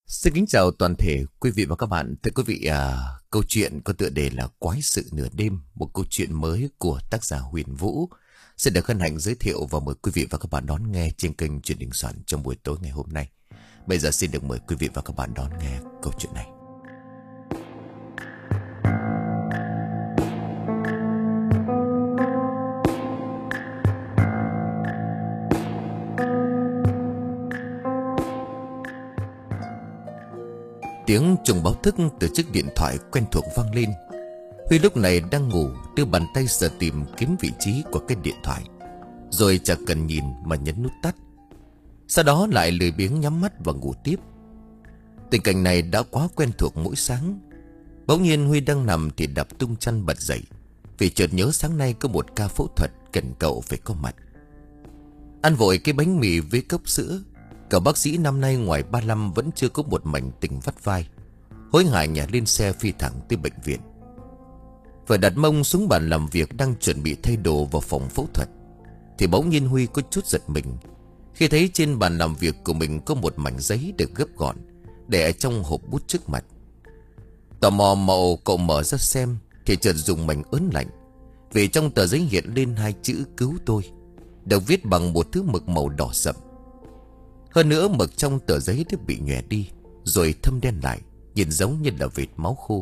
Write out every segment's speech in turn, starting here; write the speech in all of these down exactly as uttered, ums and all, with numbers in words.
Xin kính chào toàn thể quý vị và các bạn. Thưa quý vị, à, câu chuyện có tựa đề là Quái sự nửa đêm, một câu chuyện mới của tác giả Huyền Vũ. Xin được hân hạnh giới thiệu và mời quý vị và các bạn đón nghe trên kênh Chuyện Đình Soạn trong buổi tối ngày hôm nay. Bây giờ xin được mời quý vị và các bạn đón nghe câu chuyện này. Tiếng chuông báo thức từ chiếc điện thoại quen thuộc vang lên. Huy lúc này đang ngủ, đưa bàn tay sờ tìm kiếm vị trí của cái điện thoại, rồi chẳng cần nhìn mà nhấn nút tắt. Sau đó lại lười biếng nhắm mắt và ngủ tiếp. Tình cảnh này đã quá quen thuộc mỗi sáng. Bỗng nhiên Huy đang nằm thì đập tung chăn bật dậy, vì chợt nhớ sáng nay có một ca phẫu thuật cần cậu phải có mặt. Ăn vội cái bánh mì với cốc sữa, cậu bác sĩ năm nay ngoài ba lăm vẫn chưa có một mảnh tình vắt vai. Hối hả nhảy lên xe phi thẳng tới bệnh viện. Vừa đặt mông xuống bàn làm việc đang chuẩn bị thay đồ vào phòng phẫu thuật, thì bỗng nhiên Huy có chút giật mình khi thấy trên bàn làm việc của mình có một mảnh giấy được gấp gọn để ở trong hộp bút trước mặt. Tò mò mậu cậu mở ra xem thì chợt dùng mình ớn lạnh, vì trong tờ giấy hiện lên hai chữ cứu tôi, được viết bằng một thứ mực màu đỏ sậm. Hơn nữa mực trong tờ giấy đã bị nhòe đi, rồi thâm đen lại, nhìn giống như là vệt máu khô.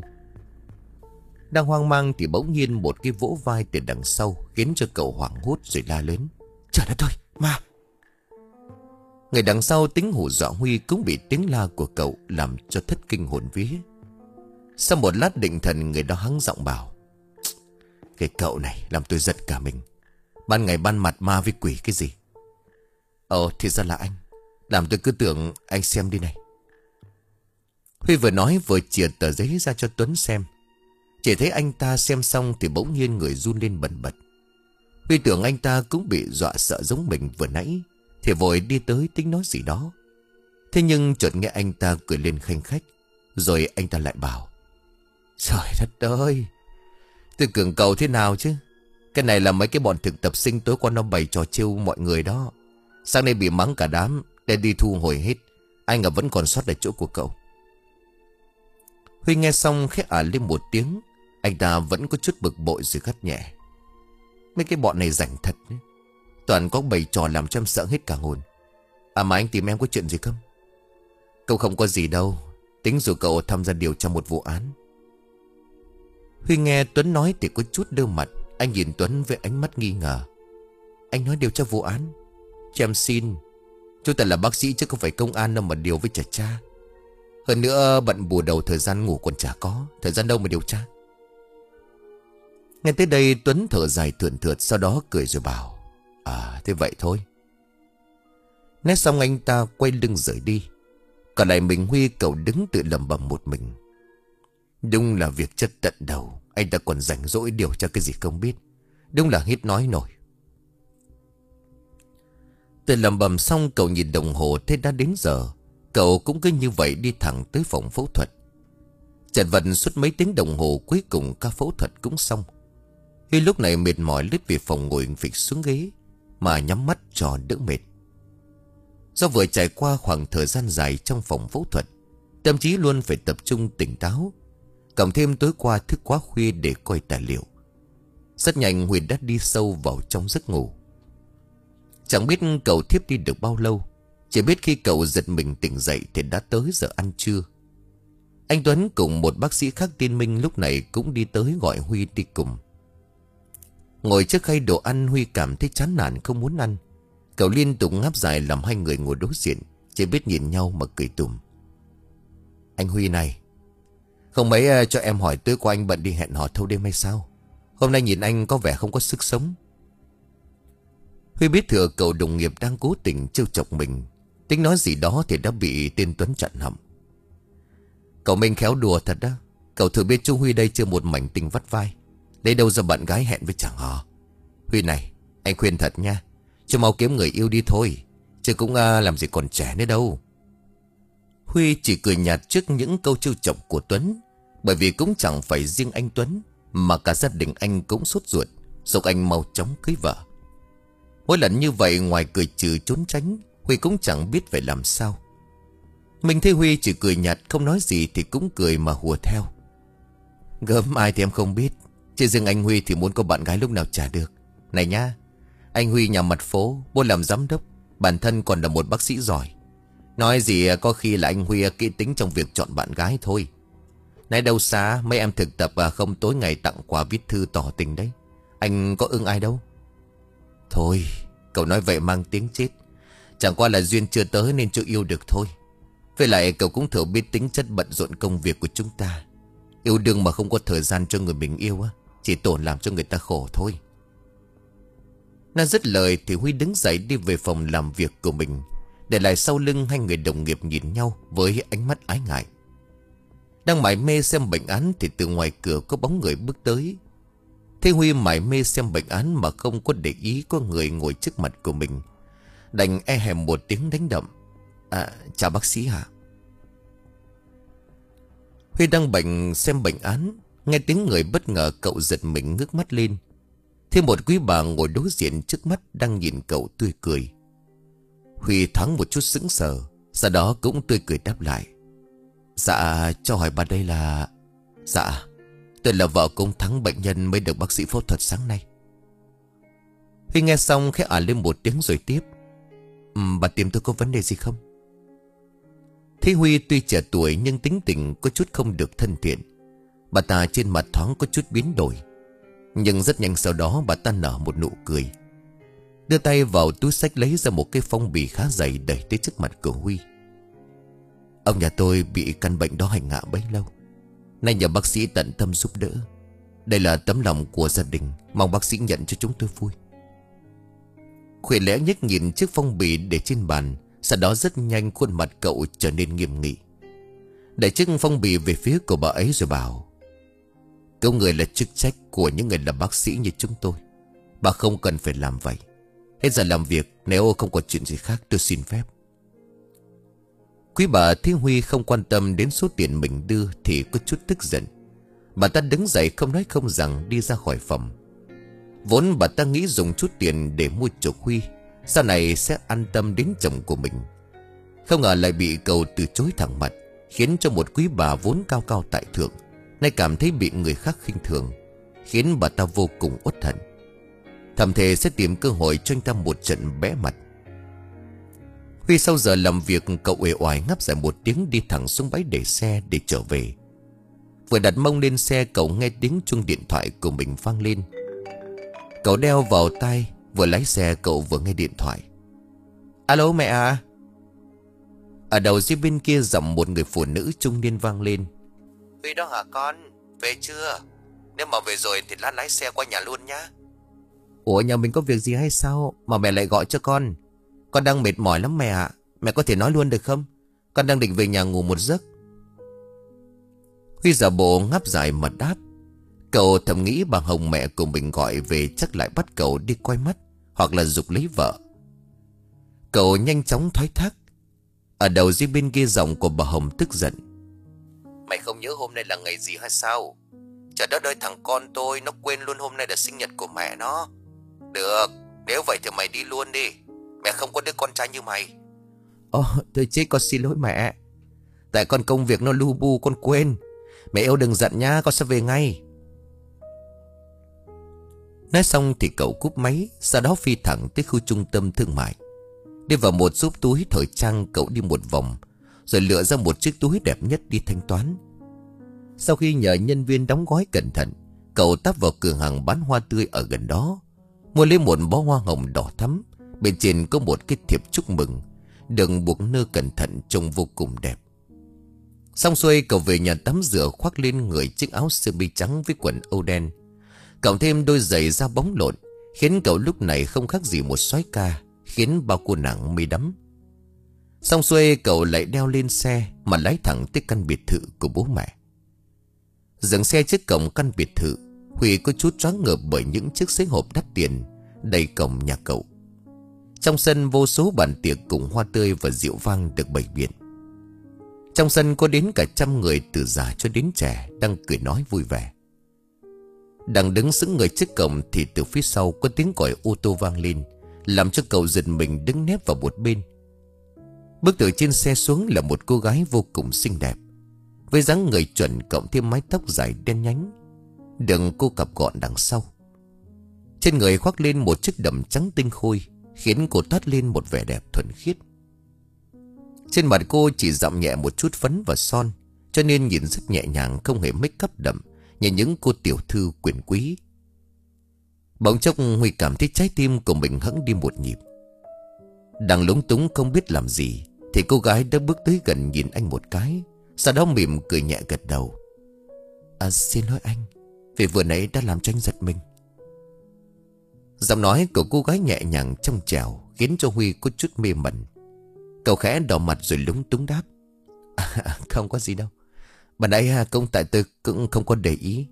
Đang hoang mang thì bỗng nhiên một cái vỗ vai từ đằng sau khiến cho cậu hoảng hốt rồi la lớn: "Trời đất ơi, ma!" Người đằng sau tính hù dọa Huy cũng bị tiếng la của cậu làm cho thất kinh hồn vía. Sau một lát định thần, người đó hắng giọng bảo: "Cái cậu này làm tôi giật cả mình. Ban ngày ban mặt ma với quỷ cái gì?" "Ồ, thì ra là anh. Làm tôi cứ tưởng anh xem đi này." Huy vừa nói vừa chìa tờ giấy ra cho Tuấn xem. Chỉ thấy anh ta xem xong thì bỗng nhiên người run lên bần bật. Huy tưởng anh ta cũng bị dọa sợ giống mình vừa nãy, thì vội đi tới tính nói gì đó. Thế nhưng chợt nghe anh ta cười lên khanh khách, rồi anh ta lại bảo: "Trời đất ơi, tôi tưởng cậu thế nào chứ. Cái này là mấy cái bọn thực tập sinh tối qua nó bày trò trêu mọi người đó. Sáng nay bị mắng cả đám để đi thu hồi hết. Anh ngờ vẫn còn sót lại chỗ của cậu." Huy nghe xong khẽ ả lên một tiếng. Anh ta vẫn có chút bực bội rồi gắt nhẹ: "Mấy cái bọn này rảnh thật đấy. Toàn có bày trò làm cho em sợ hết cả hồn. À mà anh tìm em có chuyện gì không?" "Cậu không có gì đâu. Tính rủ cậu tham gia điều tra một vụ án." Huy nghe Tuấn nói thì có chút đơ mặt. Anh nhìn Tuấn với ánh mắt nghi ngờ: "Anh nói điều tra vụ án? Cho em xin, chúng ta là bác sĩ chứ không phải công an đâu mà điều với chả cha. Hơn nữa bận bù đầu, thời gian ngủ còn chả có, thời gian đâu mà điều tra." Nghe tới đây Tuấn thở dài thườn thượt, sau đó cười rồi bảo: "À thế vậy thôi." Nói xong anh ta quay lưng rời đi. Còn lại mình Huy, cậu đứng tự lẩm bẩm một mình. Đúng là việc chất tận đầu, anh ta còn rảnh rỗi điều tra cái gì không biết. Đúng là hết nói nổi. Tự lẩm bẩm xong cậu nhìn đồng hồ thấy đã đến giờ. Cậu cũng cứ như vậy đi thẳng tới phòng phẫu thuật. Chật vật suốt mấy tiếng đồng hồ, cuối cùng ca phẫu thuật cũng xong. Huy lúc này mệt mỏi lướt về phòng ngồi phịch xuống ghế mà nhắm mắt cho đỡ mệt. Do vừa trải qua khoảng thời gian dài trong phòng phẫu thuật, tâm trí luôn phải tập trung tỉnh táo, cộng thêm tối qua thức quá khuya để coi tài liệu. Rất nhanh Huy đã đi sâu vào trong giấc ngủ. Chẳng biết cậu thiếp đi được bao lâu, chỉ biết khi cậu giật mình tỉnh dậy thì đã tới giờ ăn trưa. Anh Tuấn cùng một bác sĩ khác tên Minh lúc này cũng đi tới gọi Huy đi cùng. Ngồi trước khay đồ ăn, Huy cảm thấy chán nản không muốn ăn. Cậu liên tục ngáp dài làm hai người ngồi đối diện chỉ biết nhìn nhau mà cười tủm. "Anh Huy này, không mấy cho em hỏi tối qua anh bận đi hẹn hò thâu đêm hay sao? Hôm nay nhìn anh có vẻ không có sức sống." Huy biết thừa cậu đồng nghiệp đang cố tình trêu chọc mình, tính nói gì đó thì đã bị tên Tuấn chặn họng. "Cậu Minh khéo đùa thật đó. Cậu thử biết chú Huy đây chưa một mảnh tình vắt vai, lấy đâu ra bạn gái hẹn với chàng hò. Huy này, anh khuyên thật nha, cho mau kiếm người yêu đi thôi, chứ cũng à, làm gì còn trẻ nữa đâu." Huy chỉ cười nhạt trước những câu trêu chọc của Tuấn, bởi vì cũng chẳng phải riêng anh Tuấn mà cả gia đình anh cũng sốt ruột giục anh mau chóng cưới vợ. Mỗi lần như vậy ngoài cười trừ trốn tránh, Huy cũng chẳng biết phải làm sao. Mình thấy Huy chỉ cười nhạt, không nói gì thì cũng cười mà hùa theo. Gớm ai thì em không biết, chứ riêng anh Huy thì muốn có bạn gái lúc nào chả được. Này nhá, anh Huy nhà mặt phố, bố làm giám đốc, bản thân còn là một bác sĩ giỏi. Nói gì có khi là anh Huy kỹ tính trong việc chọn bạn gái thôi. Này đâu xa, mấy em thực tập à, không tối ngày tặng quà viết thư tỏ tình đấy. Anh có ưng ai đâu. Thôi, cậu nói vậy mang tiếng chết. Chẳng qua là duyên chưa tới nên chưa yêu được thôi. Với lại cậu cũng thử biết tính chất bận rộn công việc của chúng ta. Yêu đương mà không có thời gian cho người mình yêu á, chỉ tổn làm cho người ta khổ thôi. Nó dứt lời thì Huy đứng dậy đi về phòng làm việc của mình, để lại sau lưng hai người đồng nghiệp nhìn nhau với ánh mắt ái ngại. Đang mải mê xem bệnh án thì từ ngoài cửa có bóng người bước tới. Thế Huy mải mê xem bệnh án mà không có để ý có người ngồi trước mặt của mình, đành e hèm một tiếng đánh đậm. À, chào bác sĩ hả? Huy đang bệnh xem bệnh án, nghe tiếng người bất ngờ cậu giật mình ngước mắt lên. Thêm một quý bà ngồi đối diện trước mắt đang nhìn cậu tươi cười. Huy thoáng một chút sững sờ, sau đó cũng tươi cười đáp lại. Dạ, cho hỏi bà đây là... Dạ, tôi là vợ của ông Thắng, bệnh nhân mới được bác sĩ phẫu thuật sáng nay. Huy nghe xong khẽ ả lên một tiếng rồi tiếp. um, Bà tìm tôi có vấn đề gì không? Thế Huy tuy trẻ tuổi nhưng tính tình có chút không được thân thiện. Bà ta trên mặt thoáng có chút biến đổi, nhưng rất nhanh sau đó bà ta nở một nụ cười, đưa tay vào túi xách lấy ra một cái phong bì khá dày đẩy tới trước mặt của Huy. Ông nhà tôi bị căn bệnh đó hành hạ bấy lâu, nay nhờ bác sĩ tận tâm giúp đỡ. Đây là tấm lòng của gia đình, mong bác sĩ nhận cho chúng tôi vui. Khuya lẽ nhếch nhìn chiếc phong bì để trên bàn, sau đó rất nhanh khuôn mặt cậu trở nên nghiêm nghị, đẩy chiếc phong bì về phía của bà ấy rồi bảo: Cứu người là chức trách của những người là bác sĩ như chúng tôi. Bà không cần phải làm vậy. Hết giờ làm việc, nếu không có chuyện gì khác tôi xin phép. Quý bà thấy Huy không quan tâm đến số tiền mình đưa thì có chút tức giận. Bà ta đứng dậy không nói không rằng đi ra khỏi phòng. Vốn bà ta nghĩ dùng chút tiền để mua chuộc Huy, sau này sẽ an tâm đến chồng của mình. Không ngờ lại bị cậu từ chối thẳng mặt, khiến cho một quý bà vốn cao cao tại thượng nay cảm thấy bị người khác khinh thường, khiến bà ta vô cùng uất hận. Thầm thề sẽ tìm cơ hội cho anh ta một trận bẽ mặt. Huy sau giờ làm việc, cậu uể oải ngáp dài một tiếng đi thẳng xuống bãi để xe để trở về. Vừa đặt mông lên xe, cậu nghe tiếng chuông điện thoại của mình vang lên. Cậu đeo vào tai, vừa lái xe cậu vừa nghe điện thoại. Alo mẹ à? Ở đầu dây bên kia giọng một người phụ nữ trung niên vang lên. Huy đó hả con? Về chưa? Nếu mà về rồi thì lát lái xe qua nhà luôn nhá. Ủa, nhà mình có việc gì hay sao mà mẹ lại gọi cho con? Con đang mệt mỏi lắm mẹ ạ. Mẹ có thể nói luôn được không? Con đang định về nhà ngủ một giấc. Huy giả bộ ngáp dài mà đáp. Cậu thầm nghĩ bà Hồng mẹ của mình gọi về chắc lại bắt cậu đi coi mắt, hoặc là giục lấy vợ. Cậu nhanh chóng thoái thác. Ở đầu dưới bên kia giọng của bà Hồng tức giận. Mày không nhớ hôm nay là ngày gì hay sao? Trời đất ơi, thằng con tôi nó quên luôn hôm nay là sinh nhật của mẹ nó. Được, nếu vậy thì mày đi luôn đi. Mẹ không có đứa con trai như mày. Ồ, tôi chết, con xin lỗi mẹ. Tại con công việc nó lu bu con quên. Mẹ yêu đừng giận nhá, con sẽ về ngay. Nói xong thì cậu cúp máy, sau đó phi thẳng tới khu trung tâm thương mại. Đi vào một shop túi thời trang, cậu đi một vòng rồi lựa ra một chiếc túi đẹp nhất đi thanh toán. Sau khi nhờ nhân viên đóng gói cẩn thận, cậu tấp vào cửa hàng bán hoa tươi ở gần đó, mua lấy một bó hoa hồng đỏ thắm. Bên trên có một cái thiệp chúc mừng, được buộc nơ cẩn thận trông vô cùng đẹp. Xong xuôi cậu về nhà tắm rửa, khoác lên người chiếc áo sơ mi trắng với quần âu đen, cộng thêm đôi giày da bóng lộn, khiến cậu lúc này không khác gì một soái ca, khiến bao cô nàng mê đắm. Xong xuôi cậu lại đeo lên xe mà lái thẳng tới căn biệt thự của bố mẹ. Dừng xe trước cổng căn biệt thự, Huy có chút choáng ngợp bởi những chiếc xế hộp đắt tiền đầy cổng nhà cậu. Trong sân vô số bàn tiệc cùng hoa tươi và rượu vang được bày biện. Trong sân có đến cả trăm người từ già cho đến trẻ đang cười nói vui vẻ. Đang đứng sững người trước cổng thì từ phía sau có tiếng còi ô tô vang lên, làm cho cậu giật mình đứng nép vào một bên. Bước từ trên xe xuống là một cô gái vô cùng xinh đẹp, với dáng người chuẩn cộng thêm mái tóc dài đen nhánh, đừng cô cặp gọn đằng sau. Trên người khoác lên một chiếc đầm trắng tinh khôi, khiến cô toát lên một vẻ đẹp thuần khiết. Trên mặt cô chỉ dặm nhẹ một chút phấn và son, cho nên nhìn rất nhẹ nhàng, không hề make up đậm như những cô tiểu thư quyền quý. Bỗng chốc Huy cảm thấy trái tim của mình hững đi một nhịp. Đang lúng túng không biết làm gì thì cô gái đã bước tới gần nhìn anh một cái, sau đó mỉm cười nhẹ gật đầu. À, xin lỗi anh, vì vừa nãy đã làm cho anh giật mình. Giọng nói của cô gái nhẹ nhàng trong trẻo khiến cho Huy có chút mê mẩn. Cậu khẽ đỏ mặt rồi lúng túng đáp. À, không có gì đâu. Bạn ấy cũng tại tôi cũng không có để ý.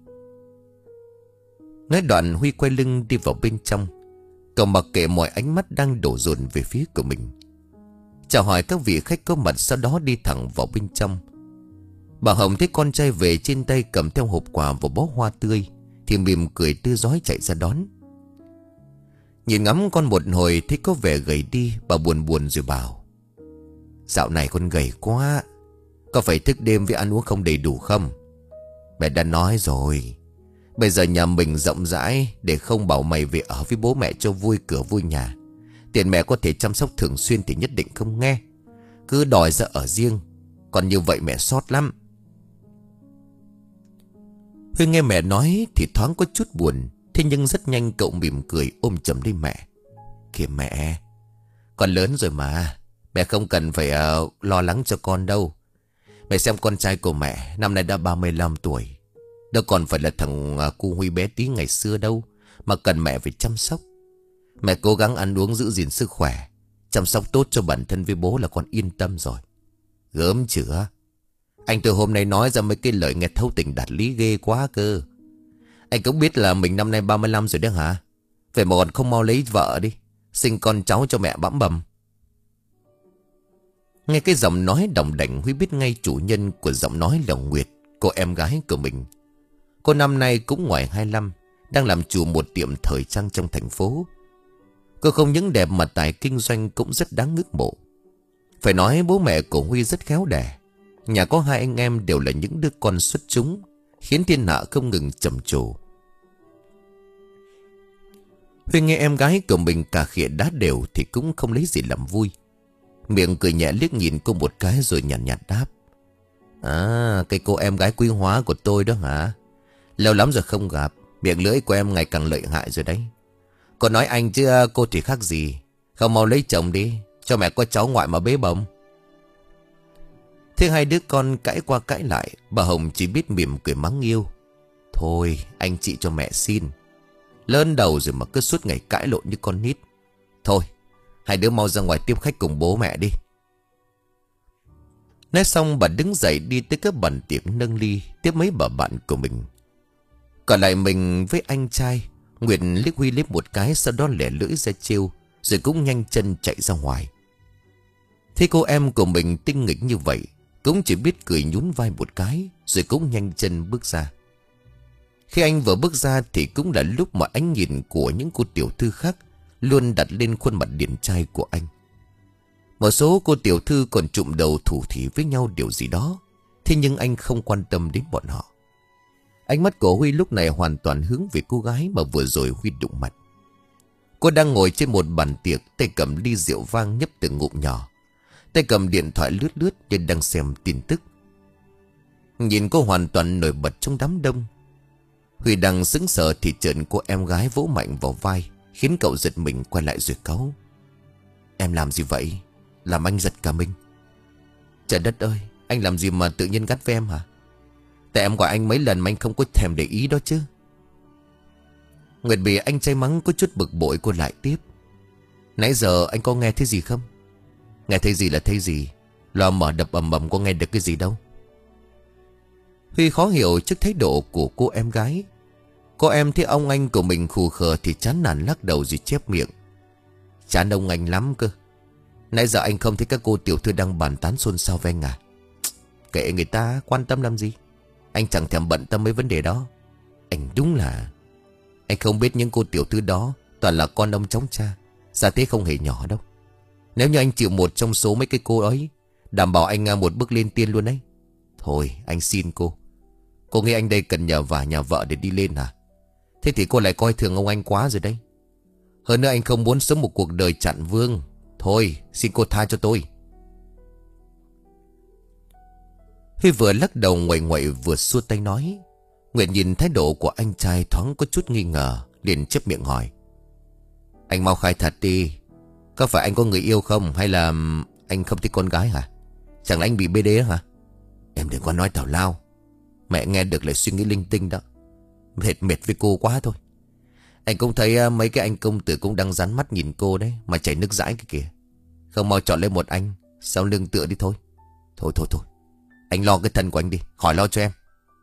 Nói đoạn Huy quay lưng đi vào bên trong. Cậu mặc kệ mọi ánh mắt đang đổ dồn về phía của mình, chào hỏi các vị khách có mặt, sau đó đi thẳng vào bên trong. Bà Hồng thấy con trai về, trên tay cầm theo hộp quà và bó hoa tươi thì mỉm cười tươi rói chạy ra đón. Nhìn ngắm con một hồi thấy có vẻ gầy đi, bà buồn buồn rồi bảo. Dạo này con gầy quá, có phải thức đêm với ăn uống không đầy đủ không? Mẹ đã nói rồi, bây giờ nhà mình rộng rãi, để không bảo mày về ở với bố mẹ cho vui cửa vui nhà. Tiền mẹ có thể chăm sóc thường xuyên thì nhất định không nghe, cứ đòi ra ở riêng. Còn như vậy mẹ xót lắm. Huy nghe mẹ nói thì thoáng có chút buồn, thế nhưng rất nhanh cậu mỉm cười ôm chầm lấy mẹ. Kìa mẹ, con lớn rồi mà, mẹ không cần phải uh, lo lắng cho con đâu. Mẹ xem con trai của mẹ năm nay đã ba mươi lăm tuổi, đâu còn phải là thằng uh, cu Huy bé tí ngày xưa đâu, mà cần mẹ phải chăm sóc. Mẹ cố gắng ăn uống giữ gìn sức khỏe, chăm sóc tốt cho bản thân với bố là con yên tâm rồi. Gớm chữa. Anh từ hôm nay nói ra mấy cái lời nghe thấu tình đạt lý ghê quá cơ. Anh cũng biết là mình năm nay ba mươi lăm rồi đấy hả? Vậy mà còn không mau lấy vợ đi, sinh con cháu cho mẹ bẵm bầm. Nghe cái giọng nói đỏng đảnh, Huy biết ngay chủ nhân của giọng nói là Nguyệt, cô em gái của mình. Cô năm nay cũng ngoài hai mươi lăm, đang làm chủ một tiệm thời trang trong thành phố. Cô không những đẹp mà tài kinh doanh cũng rất đáng ngưỡng mộ. Phải nói bố mẹ của Huy rất khéo đẻ. Nhà có hai anh em đều là những đứa con xuất chúng, khiến thiên hạ không ngừng trầm trồ. Huy nghe em gái của mình cà khịa đá đều thì cũng không lấy gì làm vui. Miệng cười nhẹ liếc nhìn cô một cái rồi nhàn nhạt, nhạt đáp. À, cái cô em gái quý hóa của tôi đó hả? Lâu lắm rồi không gặp, miệng lưỡi của em ngày càng lợi hại rồi đấy. Cô nói anh chứ cô thì khác gì. Không mau lấy chồng đi, cho mẹ có cháu ngoại mà bế bồng. Thế hai đứa con cãi qua cãi lại, bà Hồng chỉ biết mỉm cười mắng yêu. Thôi anh chị cho mẹ xin. Lớn đầu rồi mà cứ suốt ngày cãi lộn như con nít. Thôi hai đứa mau ra ngoài tiếp khách cùng bố mẹ đi. Nói xong bà đứng dậy đi tới các bàn tiệc nâng ly tiếp mấy bà bạn của mình. Còn lại mình với anh trai. Nguyệt liếc Huy liếc một cái, sau đó lẻ lưỡi ra trêu, rồi cũng nhanh chân chạy ra ngoài. Thế cô em của mình tinh nghịch như vậy, cũng chỉ biết cười nhún vai một cái, rồi cũng nhanh chân bước ra. Khi anh vừa bước ra thì cũng là lúc mà ánh nhìn của những cô tiểu thư khác luôn đặt lên khuôn mặt điển trai của anh. Một số cô tiểu thư còn trụm đầu thủ thỉ với nhau điều gì đó, thế nhưng anh không quan tâm đến bọn họ. Ánh mắt của Huy lúc này hoàn toàn hướng về cô gái mà vừa rồi Huy đụng mặt. Cô đang ngồi trên một bàn tiệc, tay cầm ly rượu vang nhấp từng ngụm nhỏ, tay cầm điện thoại lướt lướt như đang xem tin tức. Nhìn cô hoàn toàn nổi bật trong đám đông. Huy đang sững sờ thì chợt cô em gái vỗ mạnh vào vai, khiến cậu giật mình quay lại rồi cáu. Em làm gì vậy? Làm anh giật cả mình. Trời đất ơi, anh làm gì mà tự nhiên gắt với em hả? Tại em gọi anh mấy lần mà anh không có thèm để ý đó chứ. Nguyệt bị anh trai mắng có chút bực bội, cô lại tiếp. Nãy giờ anh có nghe thấy gì không? Nghe thấy gì là thấy gì? Loa mở đập ầm ầm có nghe được cái gì đâu. Huy khó hiểu trước thái độ của cô em gái. Cô em thấy ông anh của mình khù khờ thì chán nản lắc đầu rồi chép miệng. Chán ông anh lắm cơ. Nãy giờ anh không thấy các cô tiểu thư đang bàn tán xôn xao với anh à? Kệ người ta, quan tâm làm gì. Anh chẳng thèm bận tâm mấy vấn đề đó. Anh đúng là anh không biết những cô tiểu thư đó toàn là con ông cháu cha, gia thế không hề nhỏ đâu. Nếu như anh chịu một trong số mấy cái cô ấy, đảm bảo anh một bước lên tiên luôn đấy. Thôi anh xin cô. Cô nghĩ anh đây cần nhờ vả nhà vợ để đi lên hả? Thế thì cô lại coi thường ông anh quá rồi đấy. Hơn nữa anh không muốn sống một cuộc đời chặn vương. Thôi xin cô tha cho tôi. Huy vừa lắc đầu ngoại ngoại vừa xua tay nói. Nguyệt nhìn thái độ của anh trai thoáng có chút nghi ngờ, liền chép miệng hỏi. Anh mau khai thật đi. Có phải anh có người yêu không? Hay là anh không thích con gái hả? Chẳng lẽ anh bị bê đê hả? Em đừng có nói tào lao. Mẹ nghe được lại suy nghĩ linh tinh đó. Mệt mệt với cô quá thôi. Anh cũng thấy mấy cái anh công tử cũng đang dán mắt nhìn cô đấy, mà chảy nước dãi cái kìa. Không mau chọn lên một anh sau lưng tựa đi thôi. Thôi thôi thôi, anh lo cái thân của anh đi, khỏi lo cho em.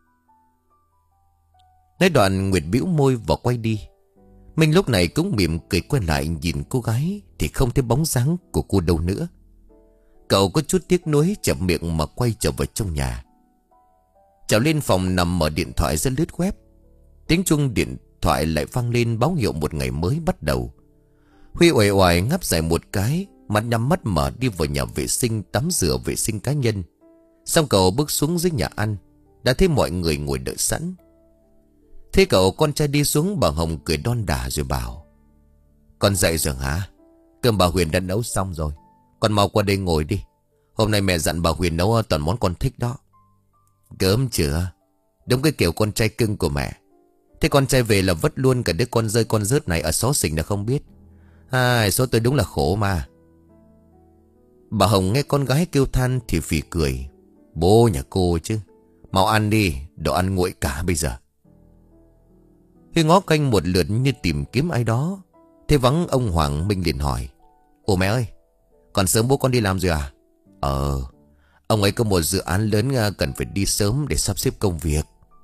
Nói đoạn Nguyệt bĩu môi và quay đi. Minh lúc này cũng mỉm cười quay lại nhìn cô gái, thì không thấy bóng dáng của cô đâu nữa. Cậu có chút tiếc nuối chậm miệng mà quay trở vào trong nhà. Trèo lên phòng nằm mở điện thoại ra lướt web. Tiếng chuông điện thoại lại vang lên báo hiệu một ngày mới bắt đầu. Huy uể oải ngáp dài một cái, mắt nhắm mắt mở đi vào nhà vệ sinh tắm rửa vệ sinh cá nhân. Xong cậu bước xuống dưới nhà ăn, đã thấy mọi người ngồi đợi sẵn. Thế cậu con trai đi xuống, bà Hồng cười đon đả rồi bảo. Con dậy rồi hả? Cơm bà Huyền đã nấu xong rồi, con mau qua đây ngồi đi. Hôm nay mẹ dặn bà Huyền nấu toàn món con thích đó. Gớm chưa? Đúng cái kiểu con trai cưng của mẹ. Thế con trai về là vất luôn cả đứa con rơi con rớt này ở xó xỉnh là không biết. Ai, số tôi đúng là khổ mà. Bà Hồng nghe con gái kêu than thì phì cười. Bố nhà cô chứ. Mau ăn đi, đồ ăn nguội cả bây giờ. Huy ngó quanh một lượt như tìm kiếm ai đó. Thế vắng ông Hoàng, Minh liền hỏi. Ồ mẹ ơi, còn sớm bố con đi làm rồi à? Ờ, ông ấy có một dự án lớn cần phải đi sớm để sắp xếp công việc.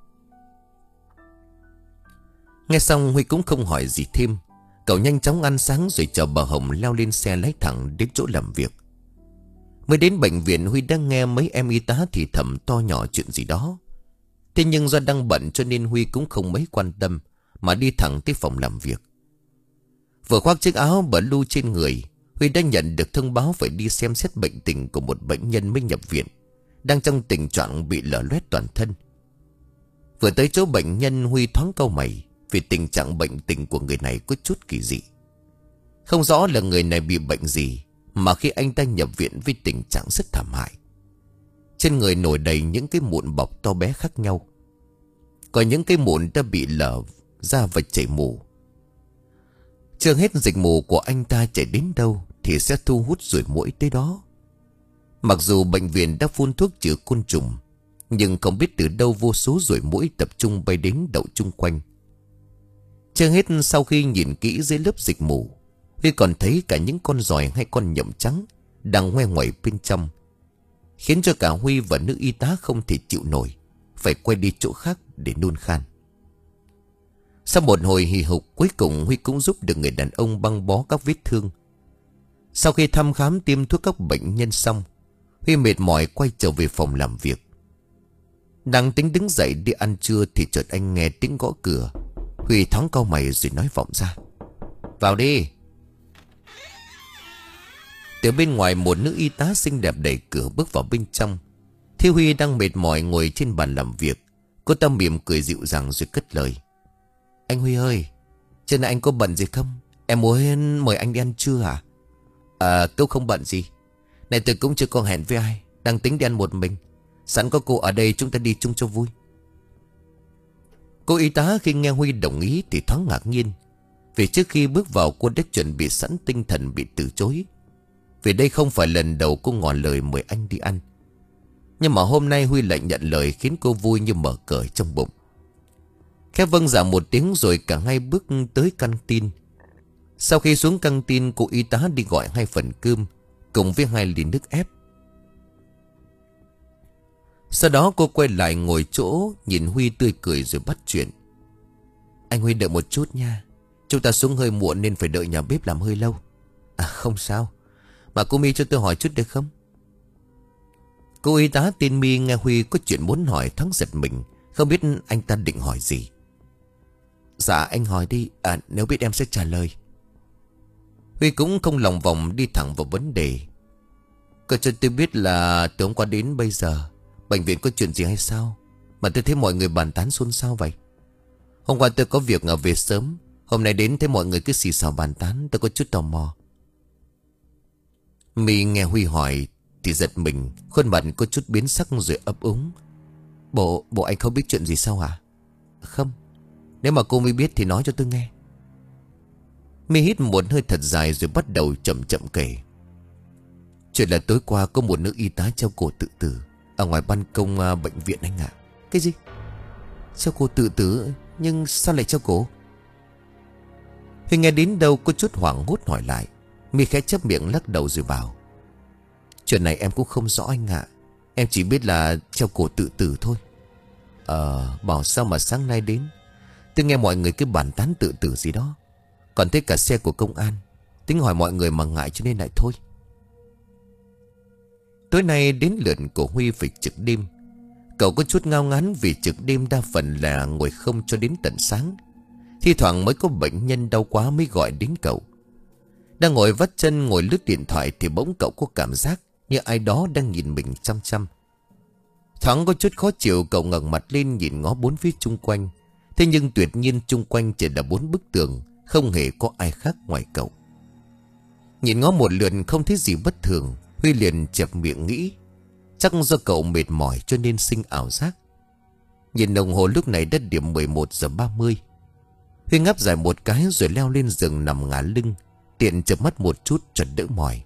Nghe xong Huy cũng không hỏi gì thêm. Cậu nhanh chóng ăn sáng rồi chờ bà Hồng leo lên xe lái thẳng đến chỗ làm việc. Mới đến bệnh viện, Huy đang nghe mấy em y tá thì thầm to nhỏ chuyện gì đó. Thế nhưng do đang bận cho nên Huy cũng không mấy quan tâm, mà đi thẳng tới phòng làm việc. Vừa khoác chiếc áo blue trên người, Huy đã nhận được thông báo phải đi xem xét bệnh tình của một bệnh nhân mới nhập viện, đang trong tình trạng bị lở loét toàn thân. Vừa tới chỗ bệnh nhân, Huy thoáng cau mày vì tình trạng bệnh tình của người này có chút kỳ dị. Không rõ là người này bị bệnh gì mà khi anh ta nhập viện với tình trạng rất thảm hại. Trên người nổi đầy những cái mụn bọc to bé khác nhau. Có những cái mụn đã bị lở ra và chảy mù. Chưa hết dịch mù của anh ta chảy đến đâu thì sẽ thu hút ruồi muỗi tới đó. Mặc dù bệnh viện đã phun thuốc trừ côn trùng, nhưng không biết từ đâu vô số ruồi muỗi tập trung bay đến đậu chung quanh. Chưa hết, sau khi nhìn kỹ dưới lớp dịch mù, Huy còn thấy cả những con giòi hay con nhộng trắng đang ngoe ngoẩy bên trong, khiến cho cả Huy và nữ y tá không thể chịu nổi, phải quay đi chỗ khác để nôn khan. Sau một hồi hì hục, cuối cùng Huy cũng giúp được người đàn ông băng bó các vết thương. Sau khi thăm khám tiêm thuốc các bệnh nhân xong, Huy mệt mỏi quay trở về phòng làm việc. Đang tính đứng dậy đi ăn trưa thì chợt anh nghe tiếng gõ cửa. Huy thoáng cau mày rồi nói vọng ra. Vào đi. Từ bên ngoài một nữ y tá xinh đẹp đẩy cửa bước vào bên trong. Thế Huy đang mệt mỏi ngồi trên bàn làm việc. Cô ta mỉm cười dịu dàng rồi cất lời. Anh Huy ơi, trên này anh có bận gì không? Em muốn mời anh đi ăn trưa à? À, tôi không bận gì. Này tôi cũng chưa có hẹn với ai, đang tính đi ăn một mình. Sẵn có cô ở đây chúng ta đi chung cho vui. Cô y tá khi nghe Huy đồng ý thì thoáng ngạc nhiên. Vì trước khi bước vào cô đã chuẩn bị sẵn tinh thần bị từ chối. Vì đây không phải lần đầu cô ngỏ lời mời anh đi ăn. Nhưng mà hôm nay Huy lại nhận lời khiến cô vui như mở cởi trong bụng. Khẽ vâng dạ một tiếng rồi cả hai bước tới căng tin. Sau khi xuống căng tin, cô y tá đi gọi hai phần cơm cùng với hai ly nước ép. Sau đó cô quay lại ngồi chỗ, nhìn Huy tươi cười rồi bắt chuyện. Anh Huy đợi một chút nha. Chúng ta xuống hơi muộn nên phải đợi nhà bếp làm hơi lâu. À không sao. Mà cô My cho tôi hỏi chút được không? Cô y tá tên My nghe Huy có chuyện muốn hỏi thoáng giật mình, không biết anh ta định hỏi gì. Dạ anh hỏi đi, à, nếu biết em sẽ trả lời. Huy cũng không lòng vòng đi thẳng vào vấn đề. Cậu cho tôi biết là từ hôm qua đến bây giờ bệnh viện có chuyện gì hay sao mà tôi thấy mọi người bàn tán xôn xao vậy? Hôm qua tôi có việc ở về sớm, hôm nay đến thấy mọi người cứ xì xào bàn tán, tôi có chút tò mò. My nghe Huy hỏi thì giật mình, khuôn mặt có chút biến sắc rồi ấp úng. Bộ, bộ anh không biết chuyện gì sao hả? Không, nếu mà cô mới biết thì nói cho tôi nghe. My hít một hơi thật dài rồi bắt đầu chậm chậm kể. Chuyện là tối qua có một nữ y tá treo cổ tự tử ở ngoài ban công uh, bệnh viện anh ạ. Cái gì? Treo cổ tự tử? Nhưng sao lại treo cổ? Huy nghe đến đâu có chút hoảng hốt hỏi lại. My khẽ chớp miệng lắc đầu rồi bảo. Chuyện này em cũng không rõ anh ạ. Em chỉ biết là treo cổ tự tử thôi. Ờ, bảo sao mà sáng nay đến tôi nghe mọi người cứ bàn tán tự tử gì đó. Còn thấy cả xe của công an. Tính hỏi mọi người mà ngại cho nên lại thôi. Tối nay đến lượt của Huy phải trực đêm. Cậu có chút ngao ngán vì trực đêm đa phần là ngồi không cho đến tận sáng. Thi thoảng mới có bệnh nhân đau quá mới gọi đến cậu. Đang ngồi vắt chân ngồi lướt điện thoại thì bỗng cậu có cảm giác như ai đó đang nhìn mình chăm chăm. Thoáng có chút khó chịu, cậu ngẩng mặt lên nhìn ngó bốn phía chung quanh. Thế nhưng tuyệt nhiên chung quanh chỉ là bốn bức tường, không hề có ai khác ngoài cậu. Nhìn ngó một lượt không thấy gì bất thường, Huy liền chẹp miệng nghĩ chắc do cậu mệt mỏi cho nên sinh ảo giác. Nhìn đồng hồ lúc này đã điểm mười một giờ ba mươi. Huy ngáp dài một cái rồi leo lên giường nằm ngả lưng, tiện chợp mắt một chút cho đỡ mỏi.